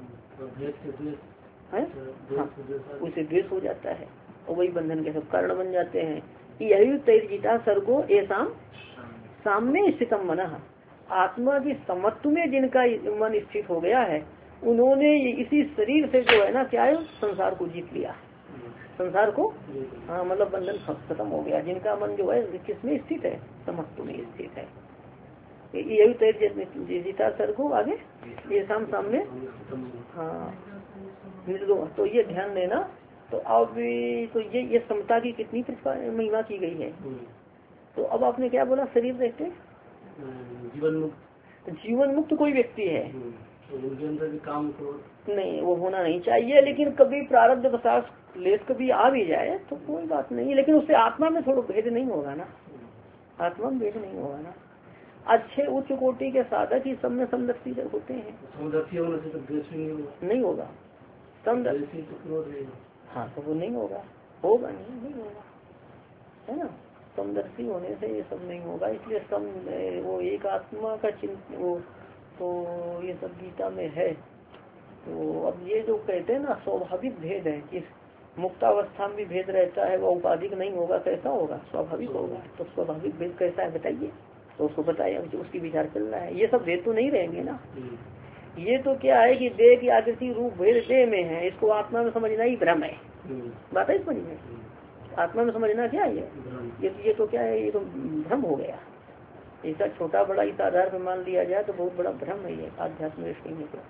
हैं। उसे द्वेष हो जाता है और वही बंधन के सब कारण बन जाते हैं। यही तैर्जिता सर्गो एसाम सामने स्थितम मन, आत्मा की समत्व में जिनका मन स्थित हो गया है उन्होंने इसी शरीर से जो है ना क्या है, संसार को जीत लिया, संसार को। हाँ, मतलब बंधन खत्म हो गया। जिनका मन जो है किसमें स्थित है? समत्व में स्थित है। यही तैर्जिता सर्गो आगे ये सामने। हाँ, तो ये ध्यान देना। तो अब तो ये समता की कितनी महिमा की गई है। तो अब आपने क्या बोला? शरीर रहते जीवन मुक्त। जीवन मुक्त कोई व्यक्ति है तो उनके अंदर भी काम नहीं, वो होना नहीं चाहिए। लेकिन कभी प्रारब्ध वसात लेस कभी आ भी जाए तो कोई बात नहीं, लेकिन उससे आत्मा में थोड़ा भेद नहीं होगा ना, आत्मा में भेद नहीं होगा ना। अच्छे उच्च कोटि के साधक ही सब में समदर्शी होते हैं। समदर्शी होने से तो द्वेष नहीं होगा, समदर्शी तो क्रोध नहीं। हाँ, तो वो नहीं होगा, होगा नहीं होगा, है ना। समदर्शी होने से ये सब नहीं होगा। इसलिए सम वो एक आत्मा का चिंतन वो तो ये सब गीता में है। तो अब ये जो कहते हैं ना स्वाभाविक भेद है, इस मुक्तावस्था में भी भेद रहता है, वो औपाधिक नहीं होगा, कैसा होगा? स्वाभाविक होगा। तो स्वाभाविक भेद कैसा है बताइए? तो उसको बताया, उसकी विचार चल रहा है। ये सब भेद तो नहीं रहेंगे ना। ये तो क्या है कि देह की आकृति रूप भेद देह में है, इसको आत्मा में समझना ही भ्रम है। बात है समझ में, आत्मा में समझना क्या है? ये तो क्या है, ये तो भ्रम हो गया। ऐसा छोटा बड़ा इस आधार पर मान लिया जाए तो बहुत बड़ा भ्रम है ये आध्यात्म दृष्टि में तो।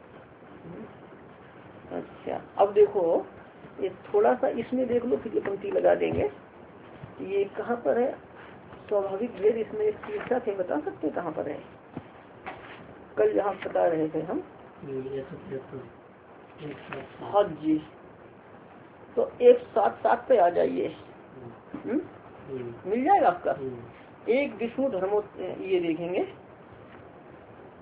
अच्छा, अब देखो ये थोड़ा सा इसमें देख लो, फिर ये पंक्ति लगा देंगे। ये कहाँ पर है स्वाभाविक भेद? इसमें एक शीर्षक है, बता सकते कहाँ पर है? कल जहाँ बता रहे थे हम। हाँ जी, तो 177 पे आ जाइए, मिल जाएगा आपका। एक विष्णु धर्मो ये देखेंगे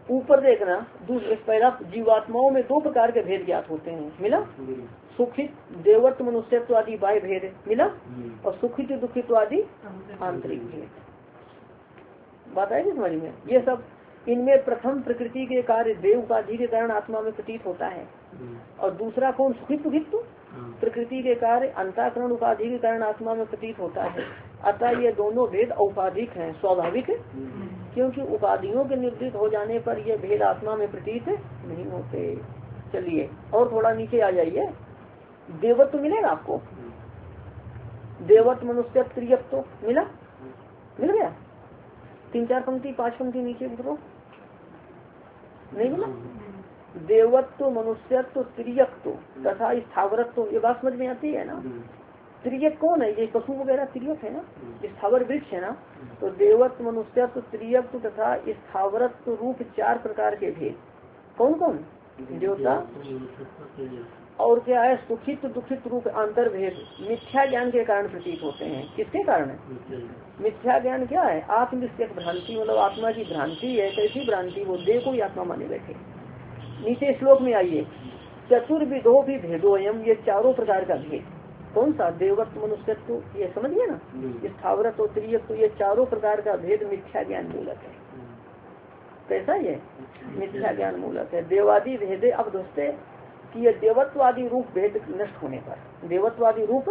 ऊपर देखना, दूसरे पहला जीवात्माओं में दो प्रकार के भेद ज्ञात होते हैं, मिला? सुखित देवत्व मनुष्यत्व आदि बाह्य भेद मिला, और सुखित दुखित्व आदि आंतरिक भेद। बात आएगी समझ में? ये सब इनमें प्रथम प्रकृति के कार्य देव उपाधि के कारण आत्मा में प्रतीत होता है, और दूसरा कौन? सुखित दुखित्व प्रकृति के कार्य अंतःकरण उपाधि के कारण आत्मा में प्रतीत होता है। अतः ये दोनों भेद औपाधिक हैं, स्वाभाविक है, क्योंकि उपाधियों के निर्दिष्ट हो जाने पर ये भेद आत्मा में प्रतीत नहीं होते। चलिए और थोड़ा नीचे आ जाइए, देवत्व मिलेगा आपको, देवत्व मनुष्य त्रियत्व मिला, मिल गया? 3-4 पंक्ति 5 पंक्ति नीचे उतरो, नहीं मिला? देवत्व मनुष्यत्व त्रियत्व तथा स्थावरत्व, ये बात समझ में आती है ना? त्रियक कौन है? ये पशु वगैरह त्रियक है ना, स्थावर वृक्ष है ना। तो देवत्व मनुष्यत्व त्रियत्व तथा स्थावरत्व रूप 4 प्रकार के भेद कौन कौन? देवता और क्या है? सुखित दुखित रूप अंतर भेद मिथ्या ज्ञान के कारण प्रतीत होते हैं। किसके कारण? मिथ्या ज्ञान क्या है? आत्मविषयक भ्रांति, मतलब आत्मा की भ्रांति है। कैसी भ्रांति? वो देह को ही आत्मा माने बैठे। नीचे श्लोक में आइए, चतुर्विधो भी भेदोयम, ये 4 प्रकार का भेद कौन सा? देवत्व मनुष्यत्व, ये समझिए ना, स्थावरत और त्रियत्व, ये 4 प्रकार का भेद मिथ्या ज्ञान मूलक है। कैसा ये? मिथ्या ज्ञान मूलक है। देवादि भेदे अब दोस्ते कि ये देवत्वादि रूप भेद नष्ट होने पर, देवत्वादि रूप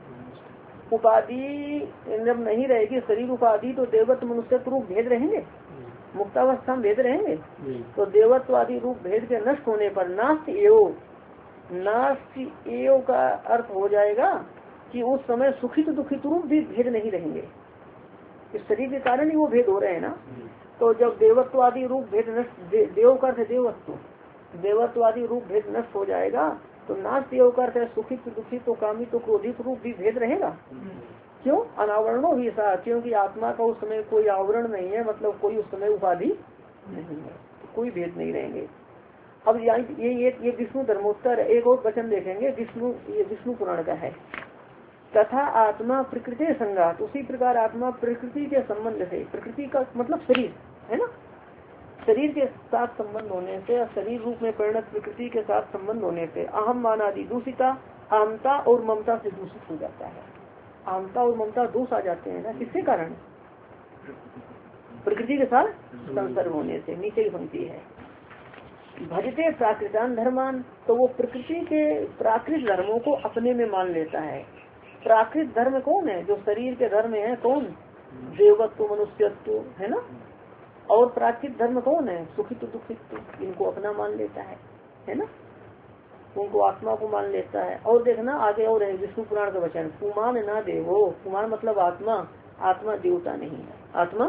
उपाधि जब नहीं रहेगी, शरीर उपाधि, तो देवत्व मनुष्यत्व रूप भेद रहेंगे, मुक्तावस्था में भेद रहेंगे। तो देवत्वादि रूप भेद के नष्ट होने पर नास्ति एव, नास्ति एव का अर्थ हो जाएगा कि उस समय सुखित दुखित रूप भी भेद नहीं रहेंगे। इस शरीर के कारण ही वो भेद हो रहे हैं ना। तो जब देवत्वादि रूप भेद नष्ट, देव का अर्थ देवत्व, देवत्वादि रूप भेद नष्ट हो जाएगा, तो नास्ति एव का अर्थ है सुखित दुखित तो कामित तो क्रोधित रूप भी भेद रहेगा। क्यों? अनावरणों ही सा, क्योंकि आत्मा का उस समय कोई आवरण नहीं है, मतलब कोई उस समय उपाधि नहीं है, तो कोई भेद नहीं रहेंगे। अब ये विष्णु धर्मोत्तर एक और वचन देखेंगे, विष्णु, ये विष्णु पुराण का है। तथा आत्मा प्रकृति संगात, उसी प्रकार आत्मा प्रकृति के संबंध से, प्रकृति का मतलब शरीर है ना, शरीर के साथ संबंध होने से, शरीर रूप में परिणत प्रकृति के साथ संबंध होने से अहम मानादि दूषिता, अहमता और ममता से दूषित हो जाता है। अहमता और ममता दोष आ जाते हैं ना, किसके कारण? प्रकृति के साथ संसर्ग होने से। नीचे की पंक्ति है, भजते प्राकृतान धर्मान, तो वो प्रकृति के प्राकृत धर्मों को अपने में मान लेता है। प्राकृत धर्म कौन है? जो शरीर के धर्म है, कौन? देवत्व मनुष्यत्व है ना। और प्राकृत धर्म कौन है? सुखित दुखित, इनको अपना मान लेता है ना, उनको आत्मा को मान लेता है। और देखना आगे और है विष्णु पुराण का वचन, कुमान ना देवो, कुमान मतलब आत्मा, आत्मा देवता नहीं है, आत्मा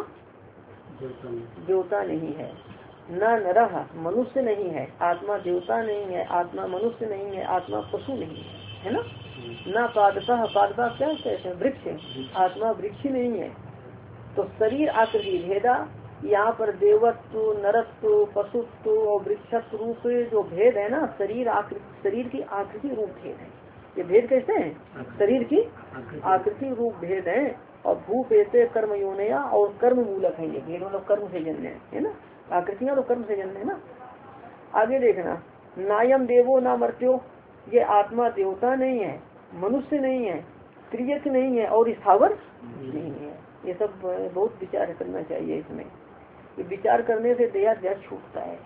देवता नहीं है। न नरह, मनुष्य नहीं है, आत्मा देवता नहीं है, आत्मा मनुष्य नहीं है, आत्मा पशु नहीं है ना। न पादतः, पादता क्या कहते हैं? वृक्ष, आत्मा वृक्ष नहीं है। तो शरीर आकृति भेदा, यहाँ पर देवत्व, नरत्व, पशुत्व और वृक्षत्व रूप जो भेद है ना, शरीर की आकृति रूप भेद है। ये भेद कैसे हैं? शरीर की आकृति रूप भेद है। और भूप ऐसे कर्म योनया, और कर्म मूलक है ये भेद, मतलब कर्म से जन्य है ना, आकृतियां तो कर्म से जन्य है ना। आगे देखना, नायम देवो ना मर्त्यो, ये आत्मा देवता नहीं है, मनुष्य नहीं है, त्रियक नहीं है और स्थावर नहीं है। ये सब बहुत विचार करना चाहिए इसमें। ये विचार करने से देहाध्यास छूटता है,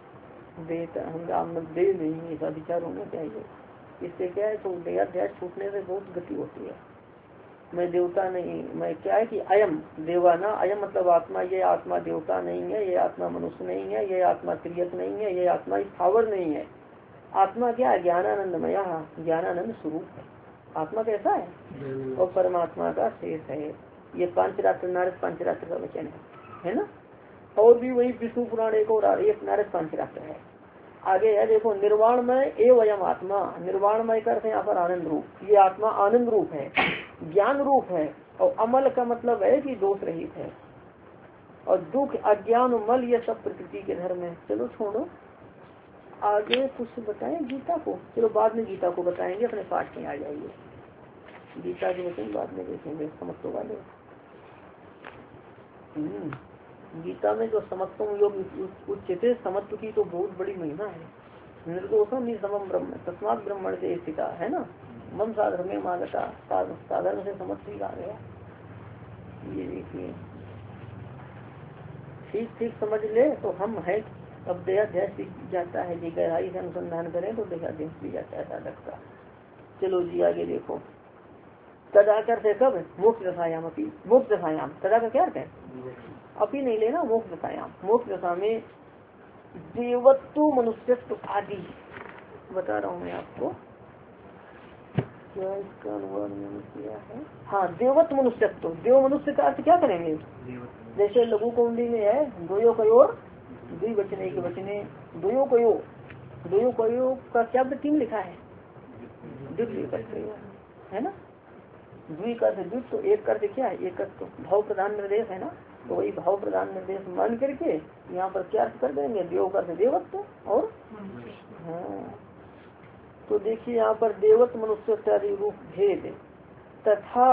हम देह नहीं, ऐसा विचार होना चाहिए। इससे क्या है, तो देहाध्यास छूटने से बहुत गति होती है। मैं देवता नहीं, मैं क्या है कि अयम देवाना, अयम मतलब आत्मा, ये आत्मा देवता नहीं है, ये आत्मा मनुष्य नहीं है, ये आत्मा त्रियक नहीं है, ये आत्मा स्थावर नहीं है। आत्मा क्या है? ज्ञानानंदमय, ज्ञानानंद स्वरूप है। आत्मा कैसा है? और परमात्मा का शेष है। ये पांचरात्र, नारद पांचरात्र का वचन है ना। और भी वही विष्णु पुराण एक और एक नारद पांचरात्र है। आगे है देखो, निर्वाणमय एवं आत्मा, निर्वाणमय करते हैं यहाँ पर आनंद रूप, ये आत्मा आनंद रूप है, ज्ञान रूप है। और अमल का मतलब है कि दोष रहित है। और दुख, अज्ञान, मल, ये सब प्रकृति के धर्म है। चलो छोड़ो, आगे कुछ बताएं गीता को, चलो बाद में गीता को बताएंगे, अपने पाठ में आ जाइए। गीता के वचन बाद में देखेंगे, समझ तो वाले। गीता में जो समत्वम योग उच्चते, समत्व की तो बहुत बड़ी महिमा है। निर्दोषम ही समम ब्रह्म तस्मात् ब्रह्मण से स्थिता है ना। मम साधर में मागता, साधर्म से समत्व ही आ गया। ये देखिए ठीक ठीक समझ ले तो हम है। अब देहाध्यास जाता है जी, गहराई से अनुसंधान करें तो देहाध्यास भी जाता है साधक का। चलो जी आगे देखो। तदाकर से कब मोक्ष दशायाम अपी, मोक्ष दशायाम, तदा का क्या अर्थ है? अपी नहीं लेना, मोक्ष दशायाम। मोक्ष दशा में देवत्व मनुष्यत्व आदि बता रहा हूँ मैं आपको। क्या इसका अनुवाद मैंने किया है? हाँ, देवत्व मनुष्यत्व। देव मनुष्य का अर्थ क्या करेंगे? जैसे लघु कुंडी में है द्वयो कयोर द्विवचने के वचने, द्वयो कयो, द्वयो कयो का क्या तीन लिखा है? है ना। द्वि का द्वित तो एक कर क्या है? एक तो भाव प्रधान निर्देश है ना, तो वही भाव प्रधान निर्देश मान करके यहाँ पर क्या कर देंगे? देव कर देवत्व और हाँ। तो देखिए यहाँ पर देवत्व मनुष्य आदि रूप भेद तथा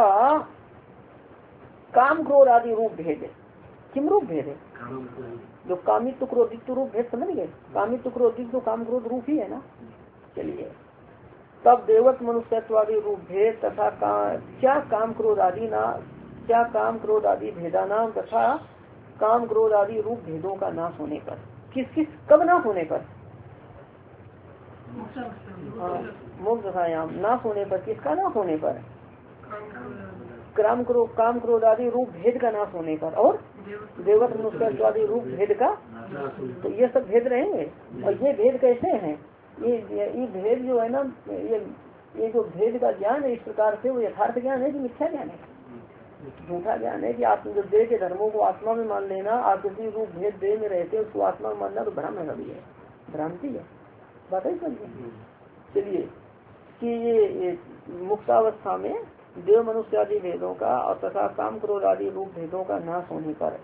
काम क्रोध आदि रूप भेद। किम रूप भेद है? जो कामित्व क्रोधित्व रूप भेद समझ गए। कामित्व क्रोधित्व काम क्रोध रूप ही है ना। चलिए तब देवत मनुष्यत्वादी रूप भेद तथा क्या काम क्रोध आदि ना, क्या काम क्रोध आदि भेदा नाम तथा काम क्रोध आदि रूप भेदों का नाश होने पर। किस किस कब नाश होने पर? मोक्ष दशायाम नाश होने पर। किसका नाश होने पर? काम क्रोध आदि रूप भेद का नाश होने पर और देवत मनुष्यत्वादी रूप भेद का। तो ये सब भेद रहेंगे। और ये भेद कैसे हैं? ये भेद जो है ना, ये जो भेद का ज्ञान है इस प्रकार से वो यथार्थ ज्ञान है कि मिथ्या ज्ञान है? झूठा ज्ञान है कि आप जो देह के धर्मों को आत्मा में मान लेना, आप किसी रूप भेद देह में रहते उसको आत्मा में मानना तो भ्रम है, भी है, भ्रांति है। बात ही समझिए। चलिए कि ये मुक्तावस्था में देव मनुष्य आदि भेदों का और तथा काम क्रोध आदि रूप भेदों का नाश होने पर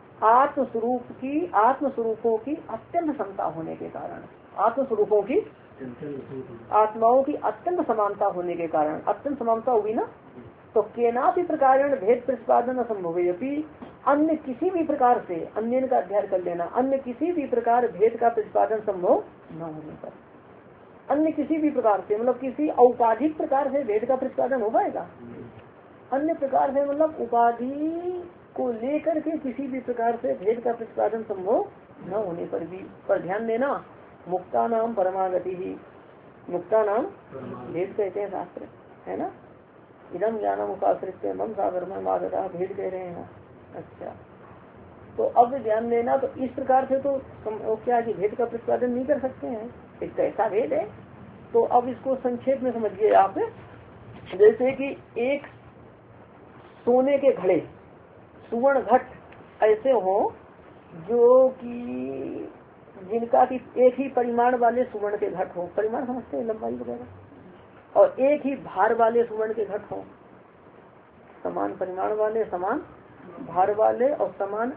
आत्मस्वरूपों की अत्यंत समता होने के कारण, आत्मस्वरूपों की आत्माओं की अत्यंत समानता होने के कारण, अत्यंत समानता होगी ना, तो केनापि प्रकार भेद प्रतिपादन असंभव है। अन्य किसी भी प्रकार से, अन्य का अध्ययन कर लेना, अन्य किसी भी प्रकार भेद का प्रतिपादन संभव न होने पर, अन्य किसी भी प्रकार से मतलब किसी औपाधिक प्रकार से भेद का प्रतिपादन हो पाएगा? अन्य प्रकार से मतलब उपाधि को लेकर के किसी भी प्रकार से भेद का प्रतिपादन संभव न होने पर भी। पर ध्यान देना, मुक्ता नाम परमागति ही, मुक्ता नाम भेद कहते हैं शास्त्र, है ना। इदम ज्ञानम उपाश्रित मम सागर में मागता भेद कह रहे हैं। अच्छा, तो अब ध्यान देना, तो इस प्रकार से तो क्या कि भेद का प्रतिपादन नहीं कर सकते हैं, एक ऐसा भेद है। तो अब इसको संक्षेप में समझिए आप। जैसे कि एक सोने के घड़े, सुवर्ण घट ऐसे हो जो कि जिनका कि एक ही परिमाण वाले सुवर्ण के घट हो, परिमाण समझते हैं लंबाई वगैरह, और एक ही भार वाले सुवर्ण के घट हो, समान परिमाण वाले, समान भार वाले और समान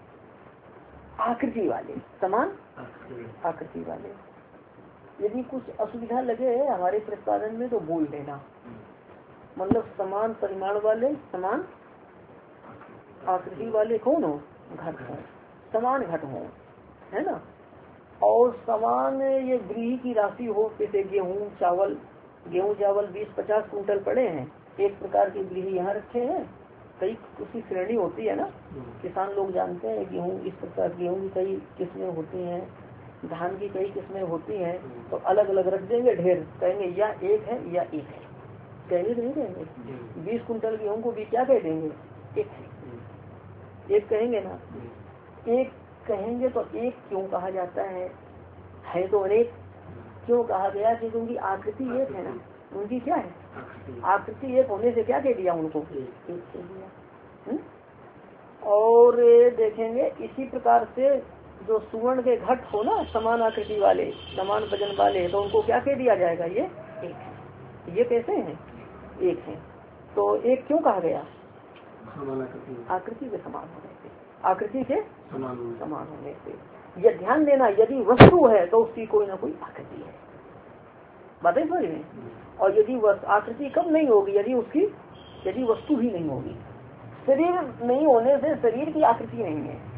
आकृति वाले, समान आकृति वाले। यदि कुछ असुविधा लगे हमारे प्रतिपादन में तो बोल देना, मतलब समान परिमाण वाले, समान आकृति वाले कौन हो? घट हो, समान घट हो, है ना। और समान ये व्रीहि की राशि हो, जैसे गेहूं चावल 20-50 कुंटल पड़े हैं, एक प्रकार की व्रीहि यहाँ रखे हैं, कई उसकी श्रेणी होती है ना, किसान लोग जानते हैं गेहूं इस प्रकार, गेहूं की कई किस्में होती हैं, धान की कई किस्में होती हैं, तो अलग अलग रख देंगे ढेर, कहेंगे या एक है या एक है, कहेंगे नहीं कहेंगे। 20 कुंटल गेहूं को भी क्या कह देंगे? एक है, एक कहेंगे ना। एक कहेंगे तो एक क्यों कहा जाता है तो अनेक क्यों कहा गया? क्योंकि आकृति एक है ना, उनकी क्या है? आकृति एक होने से क्या कह दिया उनको? एक कह दिया। और देखेंगे इसी प्रकार से जो सुवर्ण के घट हो ना, समान आकृति वाले, समान वजन वाले, तो उनको क्या कह दिया जाएगा? ये एक है। ये कैसे हैं? एक है। तो एक क्यों कहा गया? आकृति के समान होने से, आकृति के समान होने से। यह ध्यान देना, यदि वस्तु है तो उसकी कोई ना कोई आकृति है, बातें समझ में। और यदि आकृति कब नहीं होगी? यदि वस्तु ही नहीं होगी। शरीर नहीं होने से शरीर की आकृति नहीं है,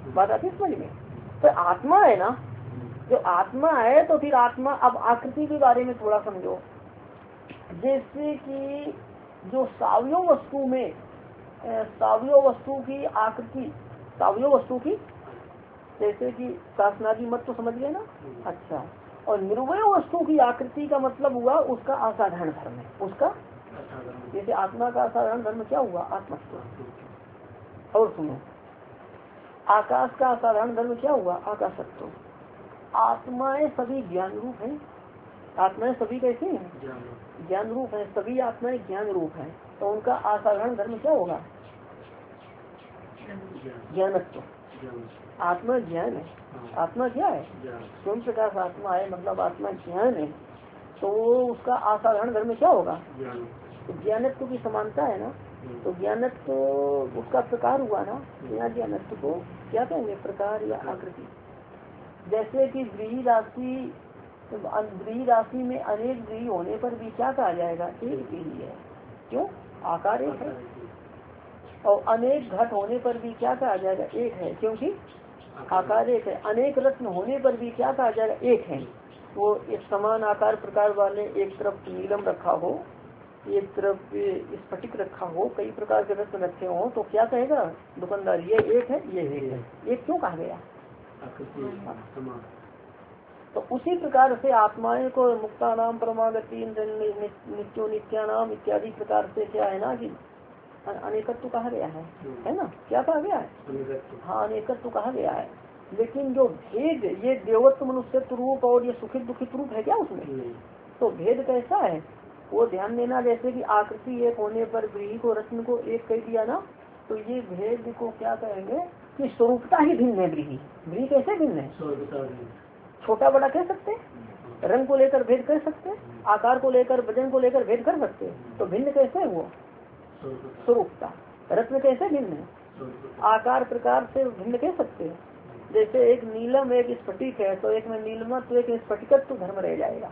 बात आती है समझ में। तो आत्मा है ना, जो आत्मा है तो फिर आत्मा, अब आकृति के बारे में थोड़ा समझो। जैसे कि जो सावयव वस्तु में, सावयव वस्तु की आकृति, सावयव वस्तु की, जैसे कि शासनादि मत तो समझ गए ना। अच्छा, और निर्वय वस्तु की आकृति का मतलब हुआ उसका असाधारण धर्म है, उसका जैसे आत्मा का असाधारण धर्म क्या हुआ, आत्मत्व। और सुनो, आकाश का असाधारण धर्म क्या हुआ, आकाशत्व। आत्माएं सभी ज्ञान रूप है, आत्माएं सभी कैसे हैं, ज्ञान रूप है, सभी आत्माएं ज्ञान रूप है। तो उनका असाधारण धर्म क्या होगा, ज्ञानत्व। आत्मा ज्ञान है, आत्मा क्या है, स्वयं प्रकाश आत्मा है, मतलब आत्मा ज्ञान है। तो उसका असाधारण धर्म क्या होगा, तो ज्ञानत्व की समानता है ना। तो ज्ञानत्व उसका प्रकार हुआ ना, यहाँ ज्ञानत्व को क्या कहेंगे, प्रकार या आकृति। जैसे कि व्रीहि राशि में अनेक व्रीहि होने पर भी क्या कहा जाएगा, एक व्रीहि है, क्यों, आकार एक है। और अनेक घट होने पर भी क्या कहा जाएगा, एक है, क्योंकि आकार एक है। अनेक रत्न होने पर भी क्या कहा जाएगा, एक है। वो एक समान आकार प्रकार वाले, एक तरफ नीलम रखा हो, एक तरफ स्फटिक रखा हो, कई प्रकार के रत्न रखे हो, तो क्या कहेगा दुकानदार, ये एक है, ये एक है। एक क्यों कहा गया, तो उसी प्रकार से आत्माएं को मुक्ता नाम परमागति नित्यो नित्यानाम इत्यादि प्रकार से क्या है ना कि अनेकत्व कहा गया है ना, क्या कहा गया है, हाँ अनेकत्व कहा गया है। लेकिन जो भेद, ये देवत्व मनुष्यत्व रूप और ये सुखित दुखित रूप है क्या उसमें, तो भेद कैसा है वो ध्यान देना। जैसे कि आकृति एक होने पर व्रीहि को रत्न को एक कह दिया ना, तो ये भेद को क्या कहेंगे कि स्वरूपता ही भिन्न है। व्रीहि, व्रीहि कैसे भिन्न है, छोटा बड़ा कह सकते, रंग को लेकर भेद कर सकते, आकार को लेकर वजन को लेकर भेद कर सकते, तो भिन्न कैसे है वो, स्वरूपता। रत्न कैसे भिन्न है, आकार प्रकार से भिन्न कह सकते हैं। जैसे एक नीलम एक स्फटिक है, तो एक में नीलमा तो एक स्फटिकत्व धर्म रह जाएगा,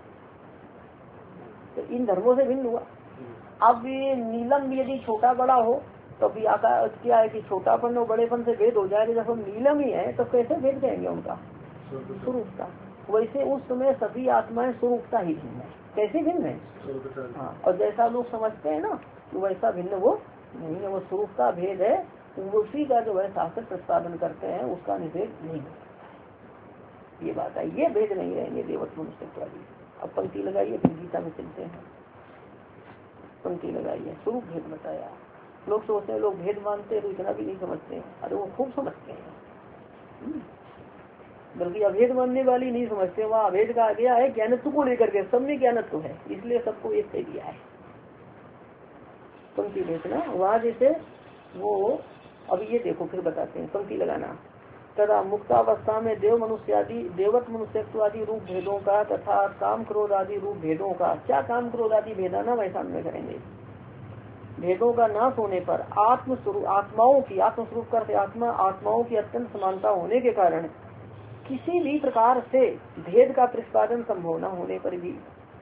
तो इन धर्मों से भिन्न हुआ। अब ये नीलम भी यदि छोटा बड़ा हो तो भी आकार क्या है कि छोटापन और बड़ेपन से भेद हो जाएगा। जब हम नीलम ही है तो कैसे भेद कहेंगे उनका, स्वरूपता। वैसे उस समय सभी आत्माएं स्वरूपता ही भिन्न है। कैसे भिन्न है, हाँ, और जैसा लोग समझते हैं ना वैसा भिन्न वो नहीं है, वो स्वरूपता भेद है। उसी का जो है शास्त्र प्रतिपादन करते हैं उसका निषेध नहीं है, ये बात है, ये भेद नहीं रहेंगे देवत्व मनुष्यत्व वाली। अब पंक्ति लगाइए, फिर गीता में चलते हैं। पंक्ति लगाइए, स्वरूप भेद बताया। लोग सोचते हैं लोग भेद मानते हैं तो इतना भी नहीं समझते हैं, अरे वो खूब समझते हैं, बल्कि अभेद मानने वाली नहीं समझते। वहाँ अभेद का गया है ज्ञानत्व को लेकर के, सब में ज्ञानत्व है इसलिए सबको एक कह दिया है। पंक्ति देखना वहाँ जैसे वो, अब ये देखो फिर बताते हैं, पंक्ति लगाना। तथा मुक्तावस्था में देव मनुष्य आदि देवत मनुष्यत्व आदि रूप भेदों का तथा काम क्रोध आदि रूप भेदों का, क्या काम क्रोध आदि भेदाना वैसा में करेंगे, भेदों का नाश होने पर आत्मस्वरूप आत्माओं की, आत्मस्वरूप करते आत्मा, आत्माओं की अत्यंत समानता होने के कारण किसी भी प्रकार से भेद का प्रतिपादन संभव न होने पर भी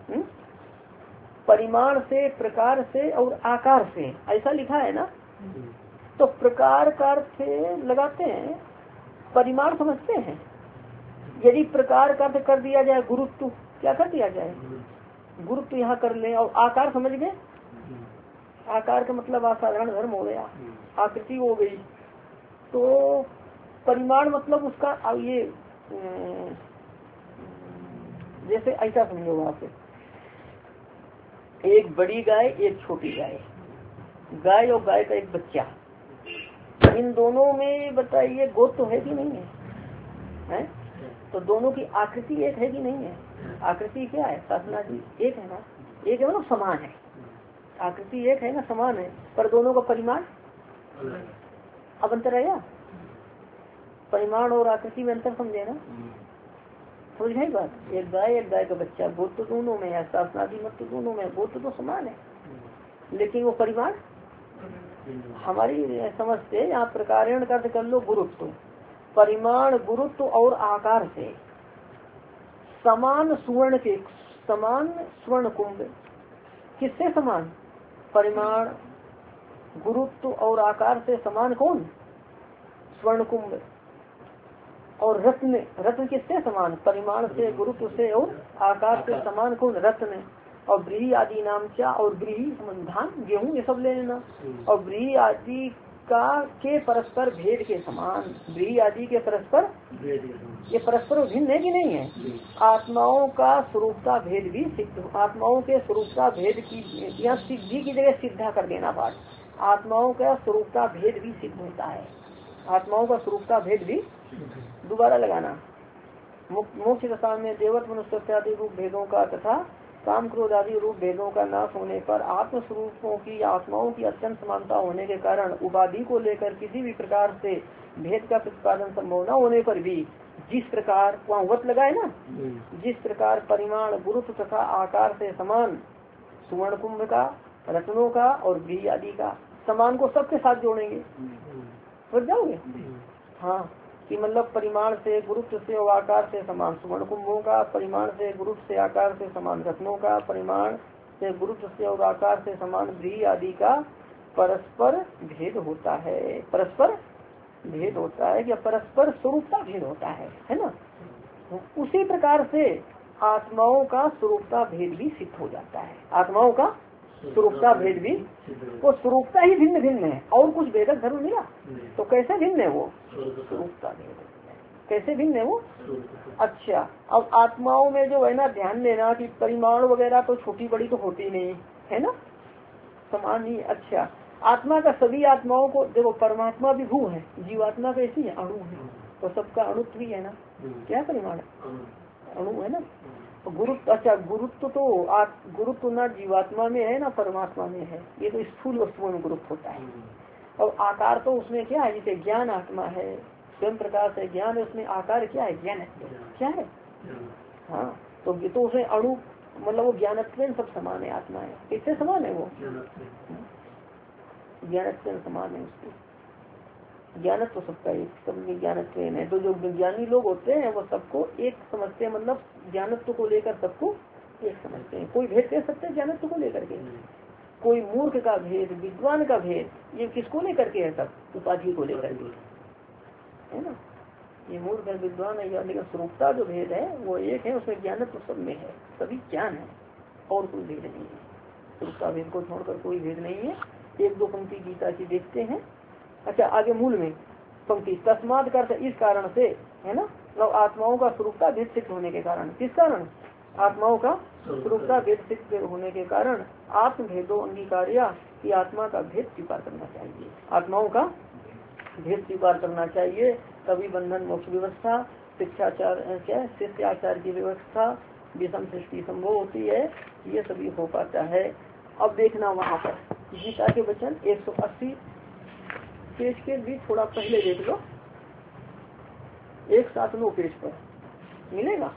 परिमाण से, प्रकार से और आकार से, ऐसा लिखा है ना, तो प्रकार का अर्थ लगाते हैं, परिमाण समझते हैं। यदि प्रकार का अर्थ कर दिया जाए गुरुत्व, क्या कर दिया जाए, गुरुत्व यहाँ कर ले, और आकार समझ गए, आकार का मतलब असाधारण धर्म हो गया, आकृति हो गई। तो परिमाण मतलब उसका ये जैसे ऐसा समझो, वहाँ पे एक बड़ी गाय एक छोटी गाय, गाय और गाय का एक बच्चा, इन दोनों में बताइए गोत्र तो है कि नहीं है, हैं? तो दोनों की आकृति एक है कि नहीं है, आकृति क्या है शासनादि एक है ना, एक है मतलब समान है, आकृति एक है ना समान है, पर दोनों का परिमाण अब अंतर आया, परिमाण और आकृति में अंतर समझे ना, समझ गई बात। एक गाय का बच्चा, गोत्र तो दोनों में है, शासनादि मत तो दोनों में, गोत्र तो समान है, लेकिन वो परिमाण हमारी समझ से यहाँ प्रकारण का कर लो गुरुत्व, परिमाण गुरुत्व और आकार से समान सुवर्ण के, समान स्वर्ण कुंभ, किससे समान, परिमाण गुरुत्व और आकार से समान कौन, स्वर्ण कुंभ, और रत्न किससे समान, परिमाण से, गुरुत्व से और आकार से समान कौन, रत्न। और व्रीहि आदि नाम क्या, और व्रीहि धान गेहूं ये सब ले लेना। और व्रीहि आदि का के परस्पर भेद के समान, व्रीहि आदि के परस्पर, ये परस्पर भिन्न है कि नहीं है। आत्माओं का स्वरूपता भेद भी सिद्ध, आत्माओं के स्वरूपता भेद की या सिद्धि की जगह सिद्धा कर देना पाठ, आत्माओं का स्वरूपता भेद भी सिद्ध होता है, आत्माओं का स्वरूपता भेद भी, दोबारा लगाना, मोक्ष दशा में देवत्व मनुष्य आदि रूप भेदों का तथा काम क्रोध आदि रूप भेदों का नाश होने पर आत्म स्वरूपों की आत्माओं की अत्यंत समानता होने के कारण उपाधि को लेकर किसी भी प्रकार से भेद का प्रतिपादन संभव न होने पर भी जिस प्रकार वहाँ वत लगाए ना, जिस प्रकार परिमाण, गुरुत्व तथा आकार से समान सुवर्ण कुंभ का, रत्नों का और व्रीहि आदि का, समान को सबके साथ जोड़ेंगे, समझ जाओगे। हाँ, कि मतलब परिमाण से, गुरुत्व से और आकार से समान सुवर्ण कुंभों का, परिमाण से, गुरुत्व से, आकार से समान रत्नों का, परिमाण से, गुरुत्व से और आकार से समान व्रीहि आदि का परस्पर भेद होता है, परस्पर भेद होता है या परस्पर स्वरूपता भेद होता है ना। उसी प्रकार से आत्माओं का स्वरूपता भेद भी सिद्ध हो जाता है, आत्माओं का स्वरूपता भेद भी, वो स्वरूपता ही भिन्न भिन्न है और कुछ भेदक धर्म मिला तो कैसे भिन्न है वो, स्वरूपता भेद कैसे भिन्न है वो। अच्छा, अब आत्माओं में जो है ना ध्यान देना कि परिमाण वगैरह तो छोटी बड़ी तो होती नहीं है ना, समान ही। अच्छा, आत्मा का सभी आत्माओं को देखो, परमात्मा भी भू है, जीवात्मा कैसी है, अणु है, तो सबका अणुत्व भी है ना, क्या परिमाण है, अणु है ना। गुरुत्व, अच्छा गुरुत्व तो गुरुत्व ना जीवात्मा में है ना परमात्मा में है, ये तो स्थूल वस्तुओं में गुरुत्व होता है। और आकार तो उसमें क्या है, जैसे ज्ञान आत्मा है, स्वयं प्रकाश है, ज्ञान है, उसमें आकार क्या है, ज्ञान क्या है। हाँ, तो ये तो उसमें अणु मतलब वो ज्ञानत्व सब समान है, आत्मा है, किससे समान है वो, ज्ञानत्व समान है उसको, ज्ञानत्व तो सबका एक, सब में ज्ञानत्व है। तो जो विज्ञानी लोग होते हैं वो सबको एक समझते हैं, मतलब ज्ञानत्व को लेकर सबको एक समझते हैं, कोई भेद कह सकते हैं ज्ञानत्व को लेकर के, कोई मूर्ख का भेद, विद्वान का भेद, ये किसको लेकर के है, सब उपाधि को लेकर के है ना। ये मूर्ख है, विद्वान है, लेकिन स्वरूपता जो भेद है वो एक है, उसमें ज्ञानत्व सब में है, सभी ज्ञान है और कोई भेद नहीं है, स्वरूपता भेद को छोड़कर कोई भेद नहीं है। एक दो पंक्ति गीता की देखते हैं। अच्छा, आगे मूल में पंक्ति तस्माद कर, इस कारण से है ना, मतलब आत्माओं का स्वरूपता भेद सिद्ध होने के कारण, किस कारण, आत्माओं का स्वरूपता भेद सिद्ध होने के कारण आत्म भेदो अंगीकार्या की आत्मा का भेद स्वीकार करना चाहिए, आत्माओं का भेद स्वीकार करना चाहिए, तभी बंधन मोक्ष व्यवस्था, शिक्षाचार क्या शिष्टाचार की व्यवस्था, विषम सृष्टि संभव होती है, ये सभी हो पाता है। अब देखना वहाँ पर गीता के वचन 180 पेज के भी थोड़ा पहले देख लो, 179 पेज पर मिलेगा,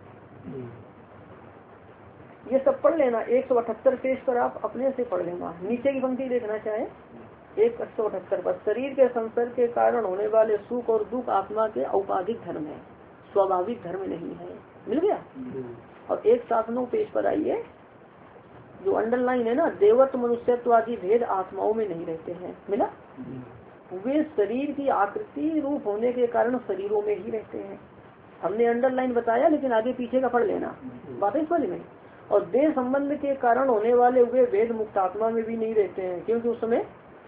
ये सब पढ़ लेना। 178 पेज पर आप अपने से पढ़ लेना, नीचे की पंक्ति देखना चाहे 178 पर, शरीर के संसर्ग के कारण होने वाले सुख और दुख आत्मा के औपाधिक धर्म है, स्वाभाविक धर्म नहीं है, मिल गया। और 179 पेज पर आइए, जो अंडरलाइन है ना, देवत्व मनुष्यत्व आदि भेद आत्माओं में नहीं रहते हैं, मिला। वे शरीर की आकृति रूप होने के कारण शरीरों में ही रहते हैं, हमने अंडरलाइन बताया, लेकिन आगे पीछे का पढ़ लेना, बातें समझ में। और देह संबंध के कारण होने वाले वे भेद मुक्त आत्मा में भी नहीं रहते हैं, क्योंकि उस समय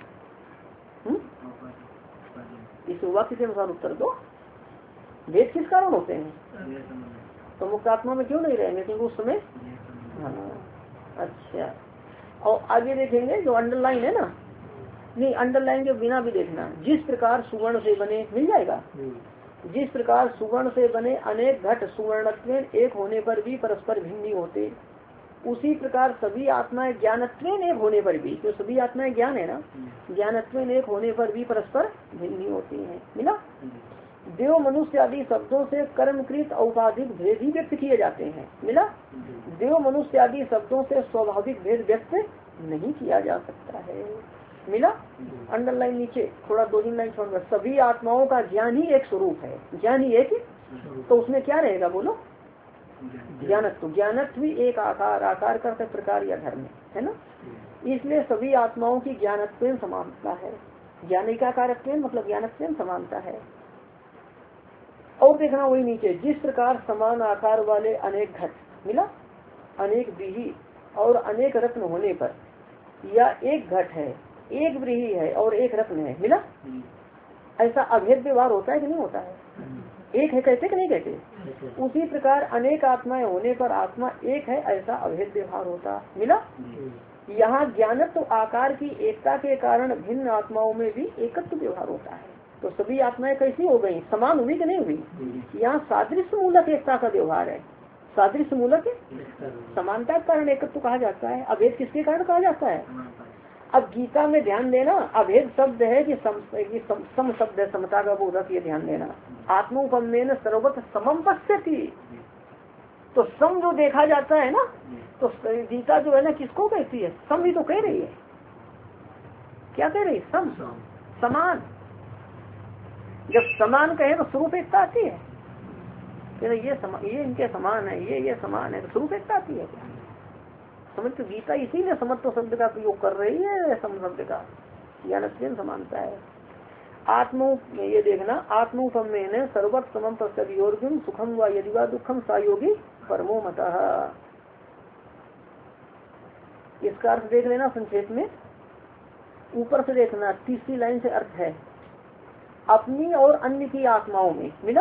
इस वाक्य के अनुसार उत्तर दो, भेद किस कारण होते हैं, तो मुक्त आत्मा में क्यों नहीं रहेंगे, क्योंकि उस समय। हाँ, अच्छा, और आगे देखेंगे जो अंडरलाइन है ना, नहीं अंडरलाइन के बिना भी देखना, जिस प्रकार सुवर्ण से बने, मिल जाएगा, जिस प्रकार सुवर्ण से बने अनेक घट सुवर्णत्व एक होने पर भी परस्पर भिन्न होते, उसी प्रकार सभी आत्माएं ज्ञानत्व एक होने पर भी, तो सभी आत्माएं ज्ञान है ना, ज्ञानत्व एक होने पर भी परस्पर भिन्न होती हैं, मिला। देव मनुष्य आदि शब्दों से कर्मकृत औपाधिक भेद ही व्यक्त किए जाते हैं, मिला। देव मनुष्य आदि शब्दों से स्वाभाविक भेद व्यक्त नहीं किया जा सकता है, मिला। अंडरलाइन नीचे थोड़ा 2-3 लाइन छोड़कर, सभी आत्माओं का ज्ञान ही एक स्वरूप है, ज्ञान ही एक, तो उसमें क्या रहेगा बोलो, ज्ञानत्व, ज्ञानत्व भी एक आकार, आकार का प्रकार या धर्म है ना, इसलिए सभी आत्माओं की ज्ञानत्व समानता है, ज्ञानी का कारत्व मतलब ज्ञानत्व समानता है। और देखना वही नीचे, जिस प्रकार समान आकार वाले अनेक घट मिला, अनेक व्रीहि और अनेक रत्न होने पर, या एक घट है, एक व्रीहि है और एक रत्न है मिला, ऐसा अभेद व्यवहार होता है कि नहीं होता है? एक है कहते कि नहीं कहते? उसी प्रकार अनेक आत्माएं होने पर आत्मा एक है ऐसा अभेद व्यवहार होता मिला। यहाँ ज्ञानत्व आकार की एकता के कारण भिन्न आत्माओं में भी एकत्व व्यवहार होता है। तो सभी आत्माएं कैसी हो गई? समान हुई कि नहीं हुई? यहाँ सादृश्य मूलक एकता का व्यवहार है। सादृश्य मूलक समानता के कारण एकत्व कहा जाता है। अभेद किसके कारण कहा जाता है? अब गीता में ध्यान देना, अभेद शब्द है कि सम शब्द है, समता का बोधक, ये ध्यान देना। आत्मोपमेन सर्वत्र समम पश्यति, तो सम जो देखा जाता है ना, तो गीता जो है ना किसको कहती है? सम ही तो कह रही है। क्या कह रही है? सम, समान। जब समान कहे तो स्वरूप एकता आती है। ये इनके समान है, ये समान है, तो स्वरूप एकता आती है क्या? समझ, तो गीता इसीलिए समत्व शब्द का प्रयोग कर रही है, सम शब्द का, ज्ञान समानता है। ये देखना, आत्मोपमेन सर्वत्र समम पश्यति सुखम व यदि वा दुखम सायोगी परमो मतः। इसका अर्थ देख लेना संक्षेप में, ऊपर से देखना, तीसरी लाइन से अर्थ है अपनी और अन्य की आत्माओं में मिला।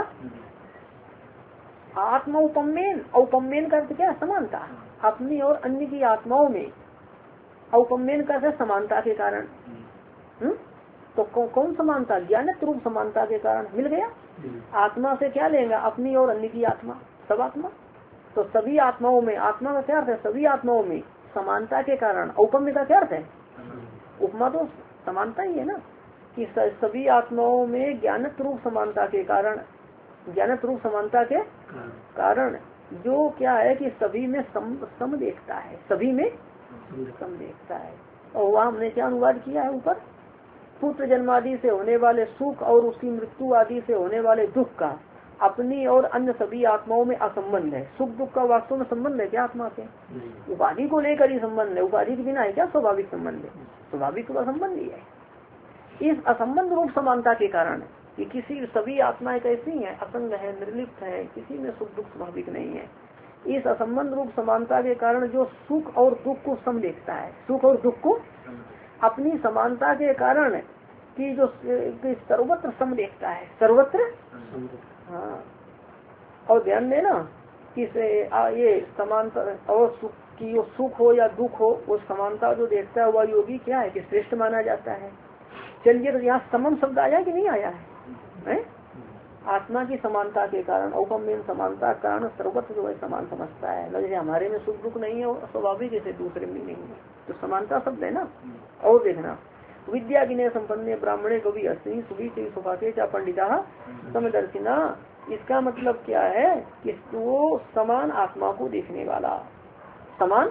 आत्मा उपमेन, औपमेन का अर्थ क्या है? समानता। अपनी और अन्य की आत्माओं में, औपमेन का अर्थ समानता के कारण। तो कौन समानता? ज्ञानत रूप समानता के कारण मिल गया। आत्मा से क्या लेगा? अपनी और अन्य की आत्मा, सब आत्मा। तो सभी आत्माओं में, आत्मा का क्या अर्थ है? सभी आत्माओं में समानता के कारण। औपम्य का क्या अर्थ है? उपमा तो समानता ही है ना, कि सभी आत्माओं में ज्ञानत रूप समानता के कारण, ज्ञानत रूप समानता के कारण जो क्या है कि सभी में सम देखता है, सभी में सम देखता है। और वह हमने क्या अनुवाद किया है ऊपर? पुत्र जन्मादि से होने वाले सुख और उसकी मृत्यु आदि से होने वाले दुख का अपनी और अन्य सभी आत्माओं में असंबंध है। सुख दुख का वास्तव में संबंध है क्या आत्मा से? उपाधि को लेकर ही संबंध है। उपाधि के बिना है क्या स्वाभाविक संबंध? है स्वाभाविक तो असंबंध ही है। इस असंबंध रूप समानता के कारण कि किसी सभी आत्माएं कैसी हैं? असंग है, निर्लिप्त है, किसी में सुख दुख स्वाभाविक नहीं है। इस असंबंध रूप समानता के कारण जो सुख और दुख को सम देखता है, सुख और दुख को अपनी समानता के कारण कि जो सर्वत्र सम देखता है, सर्वत्र। हाँ, और ध्यान देना कि ये समानता और सुख की, वो सुख हो या दुख हो, वो समानता जो देखता है वह योगी क्या है कि श्रेष्ठ माना जाता है। चलिए, तो यहाँ समम शब्द आया कि नहीं आया है? आत्मा की समानता के कारण, औपमेन समानता के कारण सर्वत्र जो है समान समझता है। जैसे हमारे में सुख दुख नहीं है, स्वाभाविक जैसे दूसरे में नहीं है, तो समानता शब्द है ना। और देखना, विद्या विनय संपन्न ब्राह्मणे कवि अस्ति सुभी सुभाके चा पंडिता समदर्शिना। इसका मतलब क्या है कि वो समान आत्मा को देखने वाला, समान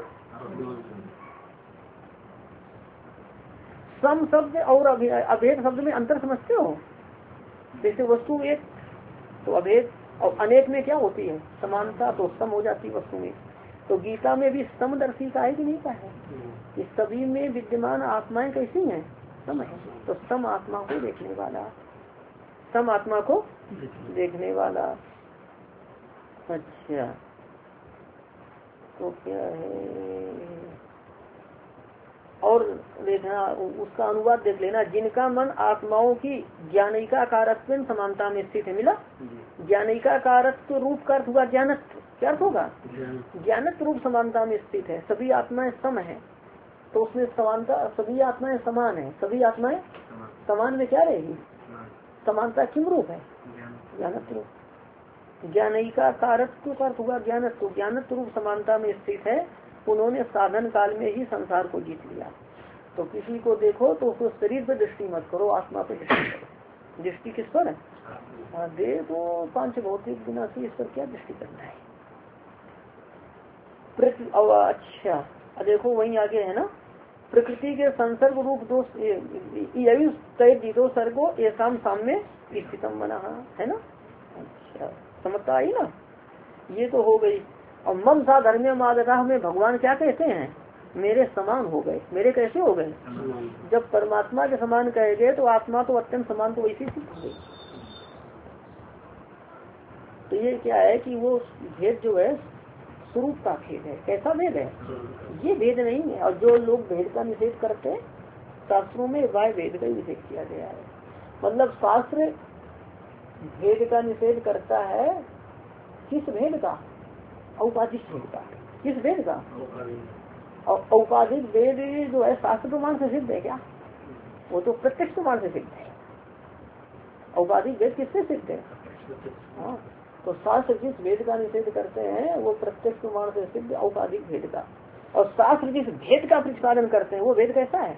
सम शब्द और अभेद शब्द में अंतर समझते हो? जैसे वस्तु एक तो अभेद, और अनेक में क्या होती है? समानता, तो सम हो जाती वस्तु में। तो गीता में भी समदर्शी का है कि नहीं का है कि सभी में विद्यमान आत्माएं कैसी हैं? सम है। तो सम आत्मा को देखने वाला, सम आत्मा को देखने वाला। अच्छा, तो क्या है और देखना, उसका अनुवाद देख लेना। जिनका मन आत्माओं की ज्ञानिका कारत्व समानता में स्थित है। मिला, ज्ञानिका कारत्व रूप का अर्थ हुआ ज्ञानत्व। क्या अर्थ होगा? ज्ञानत्व रूप समानता में स्थित है। सभी आत्माएं सम है, तो उसमें समानता, सभी आत्माएं समान है। सभी आत्माएं समान में क्या रहेगी? समानता किम रूप है? ज्ञानत्व रूप। ज्ञानिका कारत्व का अर्थ हुआ ज्ञानत्व, ज्ञानत्व रूप समानता में स्थित है। उन्होंने साधन काल में ही संसार को जीत लिया। तो किसी को देखो तो उसको शरीर पे दृष्टि मत करो, आत्मा पे दृष्टि करो। दृष्टि किस पर है? देह तो पांच भौतिक विनाशी, इस पर क्या दृष्टि करना है? अच्छा, देखो वहीं आगे है ना, प्रकृति के संसर्ग रूप दोष तय दो सर्गो ये शाम सामने स्थितम बना है ना। अच्छा, समझता आई ना। ये तो हो गई। और मम सा धर्म मादरा में भगवान क्या कहते हैं? मेरे समान हो गए। मेरे कैसे हो गए? जब परमात्मा के समान कहे गए तो आत्मा तो अत्यंत समान तो वैसी सी हो गई। तो ये क्या है कि वो भेद जो है स्वरूप का भेद है। कैसा भेद है? ये भेद नहीं है। और जो लोग भेद का निषेध करते हैं, शास्त्रों में वाय भेद का ही निषेध किया गया है। मतलब शास्त्र भेद का निषेध करता है। किस भेद का? औपाधिक भेद का। किस भेद का? और औपाधिक भेद जो है शास्त्र प्रमाण से सिद्ध है क्या? वो तो प्रत्यक्ष प्रमाण से सिद्ध है। औपाधिक भेद किससे सिद्ध है? हाँ, तो शास्त्र जिस भेद का निषेध करते हैं वो प्रत्यक्ष प्रमाण से सिद्ध औपाधिक भेद का। और शास्त्र जिस भेद का प्रतिपादन करते हैं वो भेद कैसा है?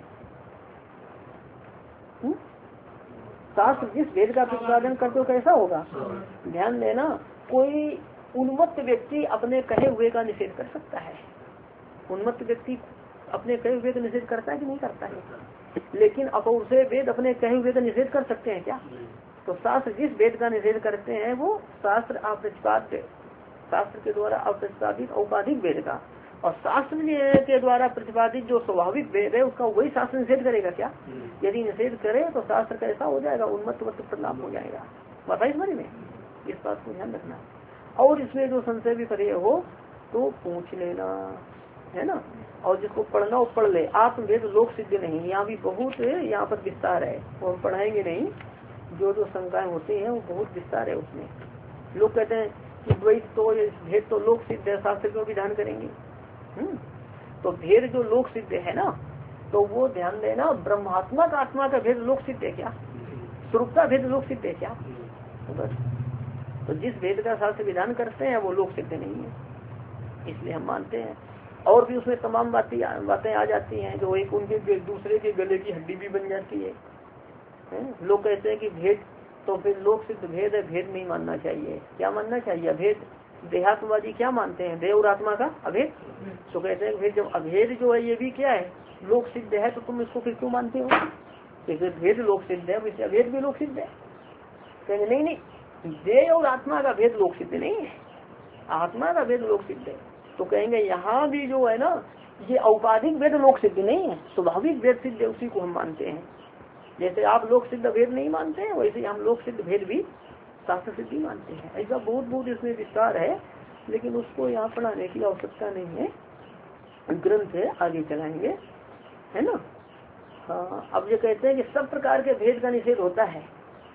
शास्त्र जिस भेद का प्रतिपादन करते हो कैसा होगा? ध्यान देना, कोई उन्मत्त व्यक्ति अपने कहे हुए का निषेध कर सकता है। उन्मत्त व्यक्ति अपने कहे हुए का निषेध करता है कि नहीं करता है? लेकिन अपौर से वेद अपने कहे हुए का निषेध कर सकते हैं क्या? तो शास्त्र जिस वेद का निषेध करते हैं वो शास्त्र अप्रतिपाद्य, शास्त्र के द्वारा अप्रतिपादित औपाधिक वेद का। और शास्त्र के द्वारा प्रतिपादित जो स्वाभाविक वेद है उसका वही शास्त्र निषेध करेगा क्या? यदि निषेध करे तो शास्त्र कैसा हो जाएगा? उन्मत्त प्रलाप हो जाएगा। बताइए समझ में, इस बात को ध्यान रखना। और इसमें जो संशय भी करे हो तो पूछ लेना, है ना। और जिसको पढ़ना वो पढ़ ले। आत्मवेद लोक सिद्ध नहीं, यहाँ भी बहुत यहाँ पर विस्तार है, वो हम पढ़ाएंगे नहीं। जो जो शंकाएं होती हैं वो बहुत विस्तार है उसमें। लोग कहते हैं कि द्वैत तो भेद तो लोक सिद्ध है, शास्त्र क्यों विधान करेंगे? तो भेद जो लोक सिद्ध है ना, तो वो ध्यान देना, ब्रह्मात्मा का आत्मा का भेद लोक सिद्ध है क्या? स्वरूप का भेद लोक सिद्ध है क्या? तो बस, तो जिस भेद का शास्त्र विधान करते हैं वो लोक सिद्ध नहीं है, इसलिए हम मानते हैं। और भी उसमें तमाम बातें आ जाती हैं जो एक उनके दूसरे के गले की हड्डी भी बन जाती है। लोग कहते हैं कि भेद तो फिर लोक सिद्ध भेद है, भेद नहीं मानना चाहिए। क्या मानना चाहिए? अभेद। देहात्मवादी क्या मानते हैं? देह और आत्मा का अभेद। तो कहते हैं भेद, जब अभेद जो है ये भी क्या है? लोक सिद्ध है, तो तुम इसको फिर क्यों मानते हो? भेद लोक सिद्ध है, वैसे अभेद भी लोक सिद्ध है। कहेंगे नहीं नहीं, देह और आत्मा का भेद लोक सिद्ध नहीं है, आत्मा का भेद लोक सिद्ध है। तो कहेंगे यहाँ भी जो है ना, ये औपाधिक भेद लोक सिद्ध नहीं है, स्वाभाविक भेद सिद्ध है, उसी को हम मानते हैं। जैसे आप लोक सिद्ध भेद नहीं मानते हैं, वैसे हम लोक सिद्ध भेद भी शास्त्र सिद्धि मानते हैं। ऐसा बहुत बहुत इसमें विस्तार है, लेकिन उसको यहाँ पढ़ाने की आवश्यकता नहीं है, ग्रंथ है, आगे चलाएंगे, है ना। हाँ, अब ये कहते हैं कि सब प्रकार के भेद का निषेध होता है।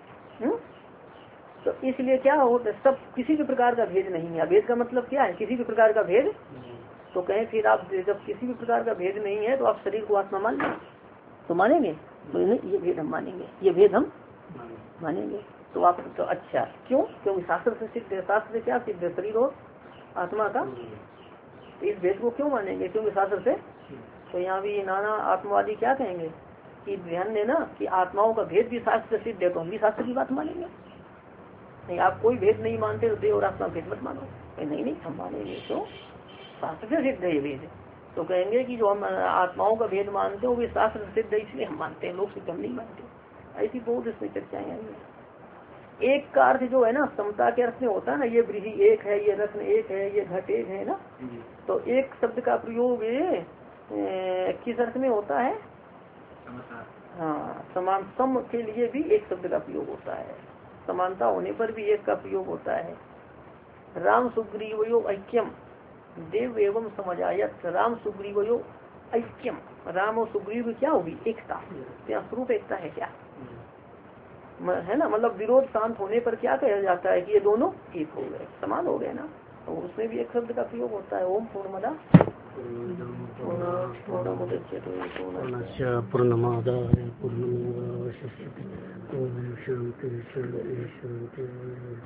तो इसलिए क्या होता है, सब किसी भी प्रकार का भेद नहीं है। भेद का मतलब क्या है? किसी भी प्रकार का भेद। तो कहें फिर आप जब किसी भी प्रकार का भेद नहीं है तो आप शरीर को आत्मा मान लें, तो मानेंगे? तो ये भेद हम मानेंगे, ये भेद हम मानेंगे। तो आप तो अच्छा, क्यों? क्योंकि शास्त्र से सिद्ध है। शास्त्र से क्या सिद्ध है? शरीर और आत्मा का। तो इस भेद को क्यों मानेंगे? क्योंकि शास्त्र से। तो यहाँ भी नाना आत्मवादी क्या कहेंगे कि ध्यान देना कि आत्माओं का भेद भी शास्त्र सिद्ध है, तो हम भी शास्त्र की बात मानेंगे। नहीं, आप कोई भेद नहीं मानते तो देह और आत्मा भेद मत मानो। नहीं नहीं, हम मानेंगे, तो शास्त्र से सिद्ध है ये भेद। तो कहेंगे कि जो हम आत्माओं का भेद मानते हैं वो भी शास्त्र से सिद्ध है, इसलिए हम मानते हैं, लोग सिद्ध हम नहीं मानते। ऐसी बहुत इसमें चर्चाएं आई। एक का अर्थ जो है ना, समता के अर्थ में होता है ना, ये व्रीहि एक है, ये रत्न एक है, ये घट एक है ना। तो एक शब्द का प्रयोग किस अर्थ में होता है? हाँ, समान, सम के लिए भी एक शब्द का प्रयोग होता है, समानता होने पर भी एक का प्रयोग होता है। राम सुग्रीवयो ऐक्यम देव एवं समझायत। राम सुग्रीवयो ऐक्यम, राम और सुग्रीव क्या होगी? एकता। क्या स्वरूप एकता है क्या? है ना, मतलब विरोध शांत होने पर क्या कहा जाता है कि ये दोनों एक हो गए, समान हो गए ना। तो उसमें भी एक शब्द का प्रयोग होता है, ओम पूर्णमदा पूर्णमादाय पूर्णमेवावशिष्यते। ओम शांति शांति शांति।